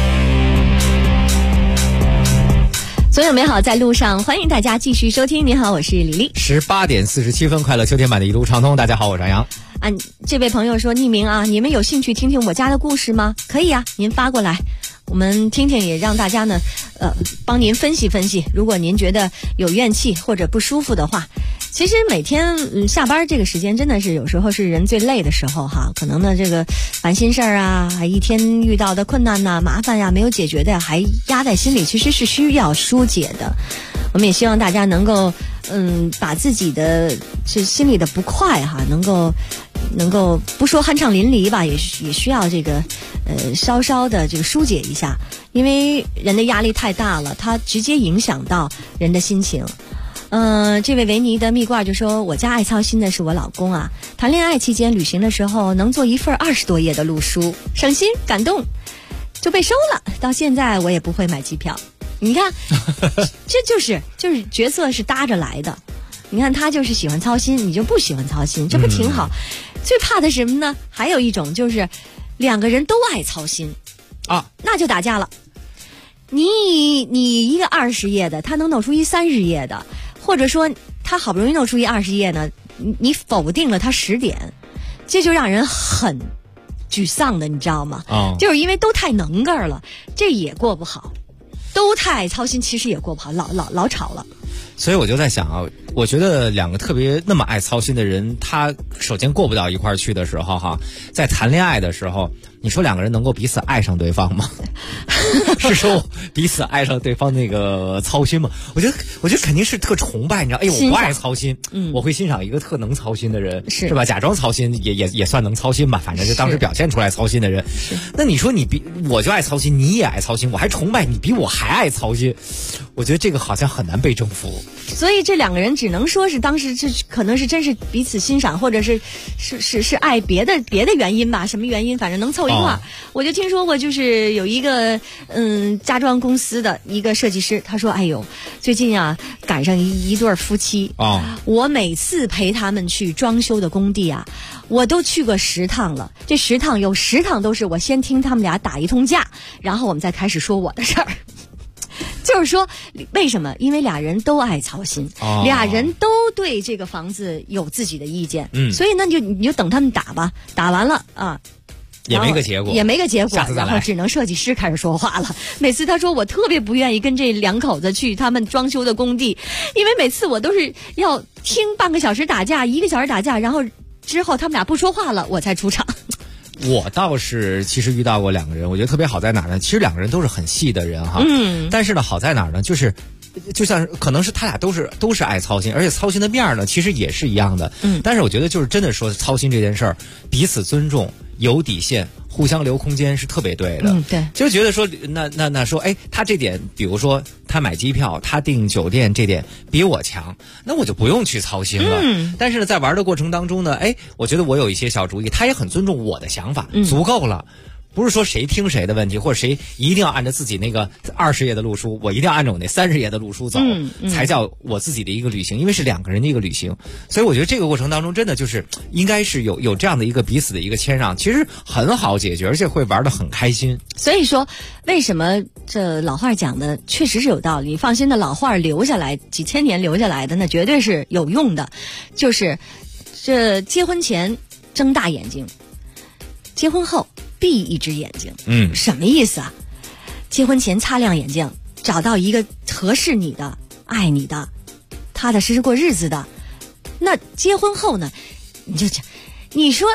总有美好在路上，欢迎大家继续收听。你好，我是李丽。 18点47分，快乐秋天版的一路畅通。大家好，我是杨洋。 这位朋友说匿名啊，你们有兴趣听听我家的故事吗？可以啊，您发过来，我们听听，也让大家呢，帮您分析分析。如果您觉得有怨气或者不舒服的话，其实每天下班这个时间真的是有时候是人最累的时候哈，可能呢这个烦心事儿啊，一天遇到的困难呐、麻烦呀、没有解决的还压在心里，其实是需要疏解的。我们也希望大家能够把自己的这心里的不快哈，能够不说酣畅淋漓吧，也需要这个稍稍的这个疏解一下，因为人的压力太大了，它直接影响到人的心情。这位维尼的蜜罐就说，我家爱操心的是我老公啊，谈恋爱期间旅行的时候能做一份20多页的路书，省心感动，就被收了，到现在我也不会买机票。你看这就是角色是搭着来的，你看他就是喜欢操心，你就不喜欢操心，这不挺好？最怕的是什么呢？还有一种就是两个人都爱操心啊， 那就打架了。你一个20页的，他能弄出一30页的，或者说他好不容易弄出一20页呢，你否定了他10点，这就让人很沮丧的，你知道吗？就是因为都太能干了，这也过不好。都太操心，其实也过不好，老吵了。 所以我就在想啊，我觉得两个特别那么爱操心的人，他首先过不到一块儿去的时候哈，在谈恋爱的时候，你说两个人能够彼此爱上对方吗？是说彼此爱上对方那个操心吗？我觉得肯定是特崇拜，你知道？哎呦，我不爱操心，我会欣赏一个特能操心的人，是吧？假装操心也算能操心吧，反正就当时表现出来操心的人。那你说我就爱操心，你也爱操心，我还崇拜你比我还爱操心，我觉得这个好像很难被征服。 所以这两个人只能说是当时这可能是真是彼此欣赏，或者是爱别的原因吧，什么原因反正能凑一块儿。我就听说过，就是有一个家装公司的一个设计师，他说：“哎呦，最近啊赶上一对夫妻我每次陪他们去装修的工地啊，我都去过10趟了。这10趟有10趟都是我先听他们俩打一通架，然后我们再开始说我的事儿。” 就是说，为什么？因为俩人都爱操心，俩人都对这个房子有自己的意见，所以呢，你就等他们打吧，打完了啊。 也没个结果， 下次再来，然后只能设计师开始说话了。每次他说我特别不愿意跟这两口子去他们装修的工地，因为每次我都是要听半个小时打架，1个小时打架，然后之后他们俩不说话了，我才出场。 我倒是其实遇到过2个人，我觉得特别好在哪呢？其实2个人都是很细的人哈，但是呢好在哪呢？就像可能是他俩都是爱操心，而且操心的面呢其实也是一样的。但是我觉得就是真的说操心这件事儿，彼此尊重，有底线，互相留空间是特别对的。 对， 就觉得说那说，哎，他这点，比如说他买机票，他订酒店这点比我强，那我就不用去操心了。但是呢，在玩的过程当中呢，哎，我觉得我有一些小主意，他也很尊重我的想法，足够了。不是说谁听谁的问题，或者谁一定要按照自己那个20页的路书，我一定要按照我那30页的路书走，才叫我自己的一个旅行，因为是2个人的一个旅行。所以我觉得这个过程当中真的就是应该是有这样的一个彼此的一个谦让，其实很好解决，而且会玩得很开心。 所以说为什么这老话讲的确实是有道理，放心的，老话留下来几千年留下来的，那绝对是有用的。就是这结婚前睁大眼睛，结婚后闭一只眼睛。什么意思啊？结婚前擦亮眼睛，找到一个合适你的、爱你的、踏踏实实过日子的。那结婚后呢？你说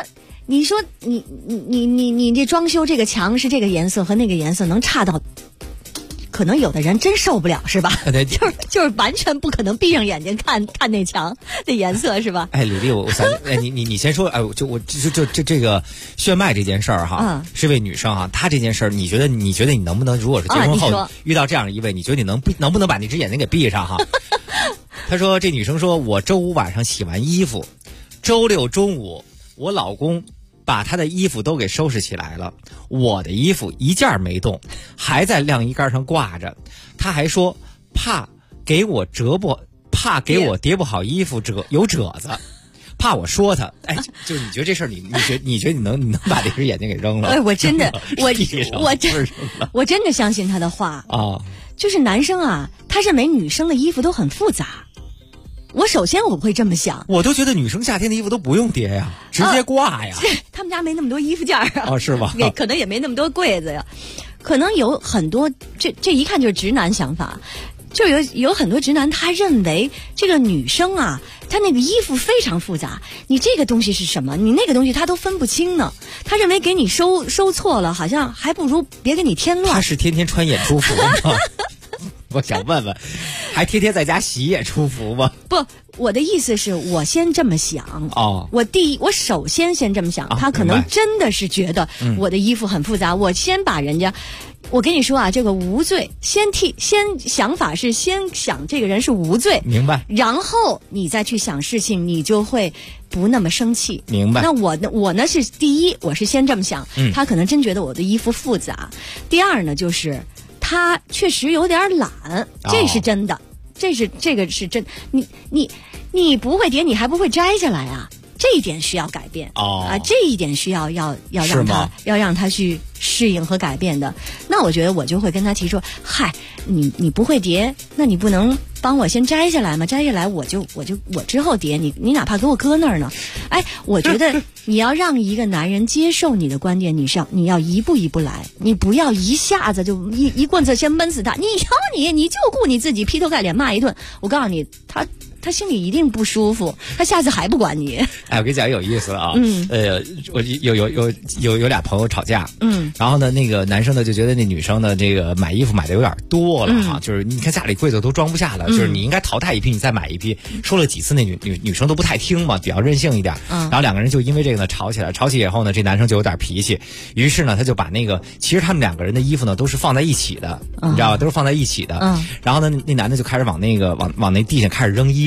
你这装修这个墙是这个颜色和那个颜色能差到，可能有的人真受不了是吧？就是完全不可能闭上眼睛看那墙的颜色是吧？ 哎，李丽，你先说，哎，我这个炫迈这件事儿哈，是位女生啊，她这件事儿，你觉得你能不能，如果是结婚后遇到这样一位，你觉得你能不能把那只眼睛给闭上哈？她说这女生说，我周5晚上洗完衣服，周6中午我老公把他的衣服都给收拾起来了，我的衣服一件没动，还在晾衣杆上挂着。他还说怕给我叠不好衣服有褶子，怕我说他。哎，就你觉得这事儿，你觉得你能把这只眼睛给扔了？ 哎，我真的我真的相信他的话啊。就是男生啊，他认为女生的衣服都很复杂。我首先我会这么想， 我都觉得女生夏天的衣服都不用叠呀，直接挂呀。 他们家没那么多衣服架啊。 哦，是吧？ 可能也没那么多柜子呀。可能有很多这一看就是直男想法，就有很多直男他认为这个女生啊，她那个衣服非常复杂，你这个东西是什么，你那个东西他都分不清呢。他认为给你收错了，好像还不如别给你添乱。 他是天天穿演出服吗？我想问问，还天天在家洗演出服吗？ 不，我的意思是我先这么想哦。 我首先这么想，他可能真的是觉得我的衣服很复杂，我先把人家。我跟你说啊，这个无罪，先想法是先想这个人是无罪， 明白？ 然后你再去想事情，你就会不那么生气， 明白？ 那我呢是第一，我是先这么想，他可能真觉得我的衣服复杂。第二呢，就是他确实有点懒，这是真的，这个是真。你不会叠，你还不会摘下来啊？这一点需要改变这一点需要让他去适应和改变的。那我觉得我就会跟他提出，嗨，你不会叠，那你不能帮我先摘下来吗？摘下来我之后叠，你哪怕给我搁那儿呢？哎，我觉得你要让一个男人接受你的观点，你要一步一步来，你不要一下子就一棍子先闷死他。你瞧你就顾你自己，劈头盖脸骂一顿，我告诉你，他心里一定不舒服，他下次还不管你。 哎，我跟你讲有意思啊，我有俩朋友吵架，然后呢，那个男生呢就觉得那女生呢这个买衣服买的有点多了哈，就是你看家里柜子都装不下了，就是你应该淘汰一批，你再买一批。说了几次，那女生都不太听嘛，比较任性一点。然后2个人就因为这个呢吵起来，吵起以后呢，这男生就有点脾气，于是呢他就把那个其实他们2个人的衣服呢都是放在一起的，你知道吧？都是放在一起的。然后呢那男的就开始往那地上开始扔衣服。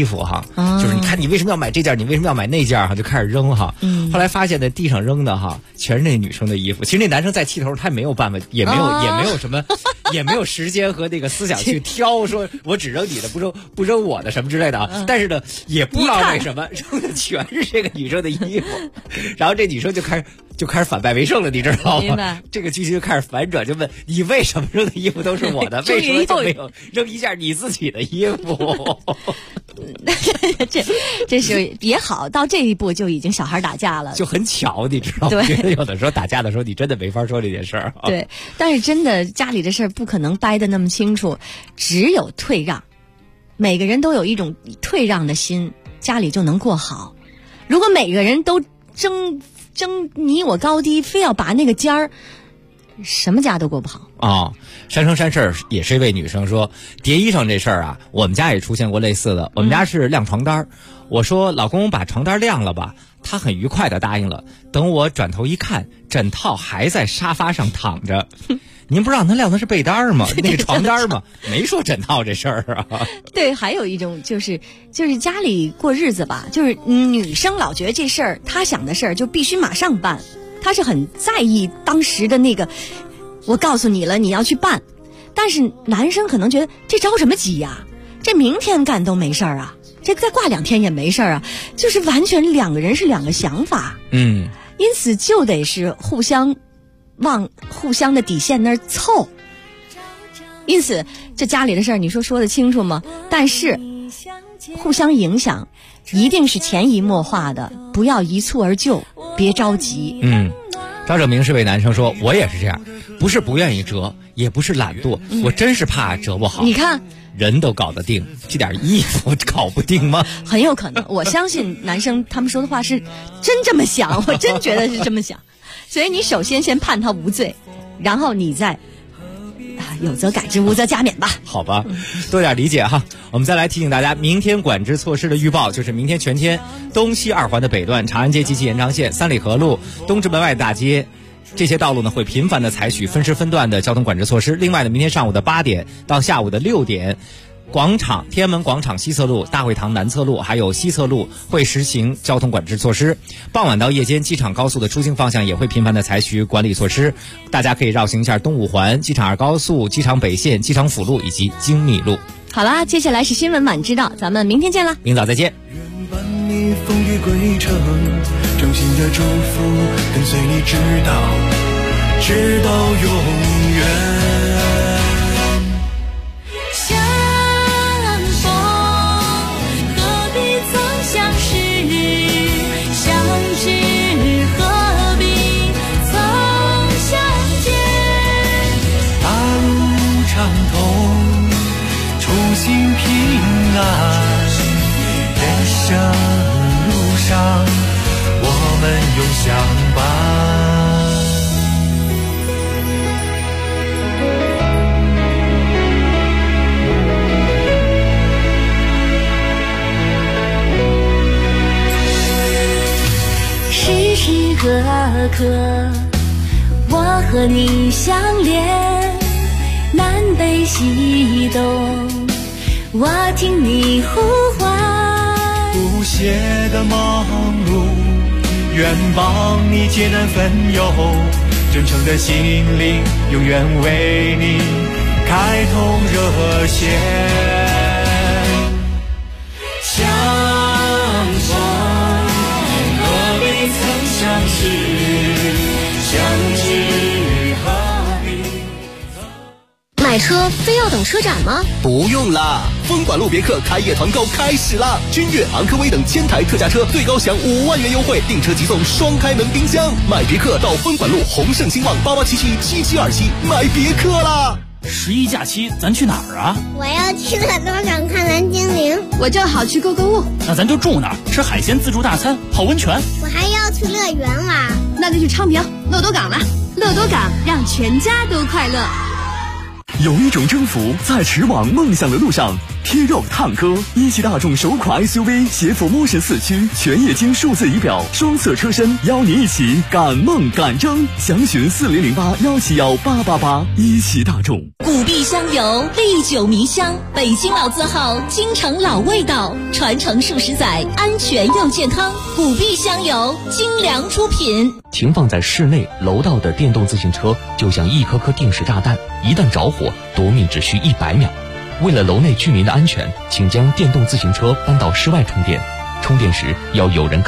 服哈，就是你看你为什么要买这件，你为什么要买那件哈，就开始扔哈。后来发现在地上扔的哈，全是那女生的衣服。其实那男生在气头，他没有办法，也没有什么，也没有时间和那个思想去挑，说我只扔你的，不扔我的什么之类的啊。但是呢，也不知道为什么扔的全是这个女生的衣服，然后这女生就开始反败为胜了，你知道吗？这个剧情就开始反转，就问你为什么扔的衣服都是我的，为什么就没有扔一件你自己的衣服？ 这是也好，到这一步就已经小孩打架了， 就很巧，你知道吗？对，有的时候打架的时候，你真的没法说这件事儿。 对，但是真的家里的事儿不可能掰得那么清楚，只有退让。每个人都有一种退让的心，家里就能过好。如果每个人都争你我高低，非要拔那个尖儿，什么家都过不好啊。山生山事儿也是一位女生说，叠衣裳这事儿啊，我们家也出现过类似的。我们家是晾床单，我说老公把床单晾了吧，他很愉快的答应了。等我转头一看，枕套还在沙发上躺着。您不知道他晾的是被单吗？那个床单吗？没说枕套这事儿啊。 对，还有一种就是家里过日子吧，就是女生老觉得这事儿，她想的事儿就必须马上办，她是很在意当时的那个，我告诉你了，你要去办。但是男生可能觉得这着什么急呀？这明天干都没事儿啊，这再挂2天也没事儿啊，就是完全两个人是两个想法。因此就得是互相往互相的底线那儿凑。因此这家里的事儿，你说得清楚吗？但是互相影响一定是潜移默化的，不要一蹴而就，别着急。 张正明是位男生说，我也是这样，不是不愿意折，也不是懒惰，我真是怕折不好。 你看人都搞得定，这点衣服搞不定吗？ 很有可能，我相信男生他们说的话是真这么想，我真觉得是这么想。所以你首先判他无罪，然后你再有则改之，无则加勉吧。 好吧，多点理解哈。我们再来提醒大家，明天管制措施的预报就是明天全天东西2环的北段、长安街及其延长线、三里河路、东直门外大街这些道路呢，会频繁的采取分时分段的交通管制措施。另外呢，明天上午的8点到下午的6点，天安门广场西侧路、大会堂南侧路还有西侧路会实行交通管制措施。傍晚到夜间，机场高速的出行方向也会频繁的采取管理措施，大家可以绕行一下东5环、机场2高速、机场北线、机场辅路以及精密路。 好啦，接下来是新闻晚知道，咱们明天见啦， 明早再见。 愿伴你风雨归程，衷心的祝福跟随你直到永远。人生路上，我们永相伴。 时时刻刻，我和你相连，南北西东。我听你呼唤， 不懈的忙碌，愿帮你解难分忧，真诚的心灵，永远为你开通热线。相逢何必曾相识，相知何必。 买车非要等车展吗？ 不用啦，丰管路别克开业团购开始啦！君越、昂科威等1000台特价车最高享5万元优惠，订车即送双开门冰箱。买别克到丰管路宏盛兴旺88777727买别克啦 ！11假期咱去哪儿啊？ 我要去乐多港看蓝精灵。 我正好去购物。 那咱就住哪儿？吃海鲜自助大餐，泡温泉。 我还要去乐园玩。 那就去昌平乐多港了。乐多港让全家都快乐。 有一种征服在驰往梦想的路上，贴肉探戈，一汽大众首款 SUV 携辅Motion4驱，全液晶数字仪表，双色车身，邀您一起赶梦赶征。详询4008171888，一汽大众。 古古碧香油，历久弥香，北京老字号，京城老味道，传承数十载，安全又健康。古碧香油，精良出品。 停放在室内楼道的电动自行车就像一颗颗定时炸弹，一旦着火，夺命只需100秒。为了楼内居民的安全，请将电动自行车搬到室外充电，充电时要有人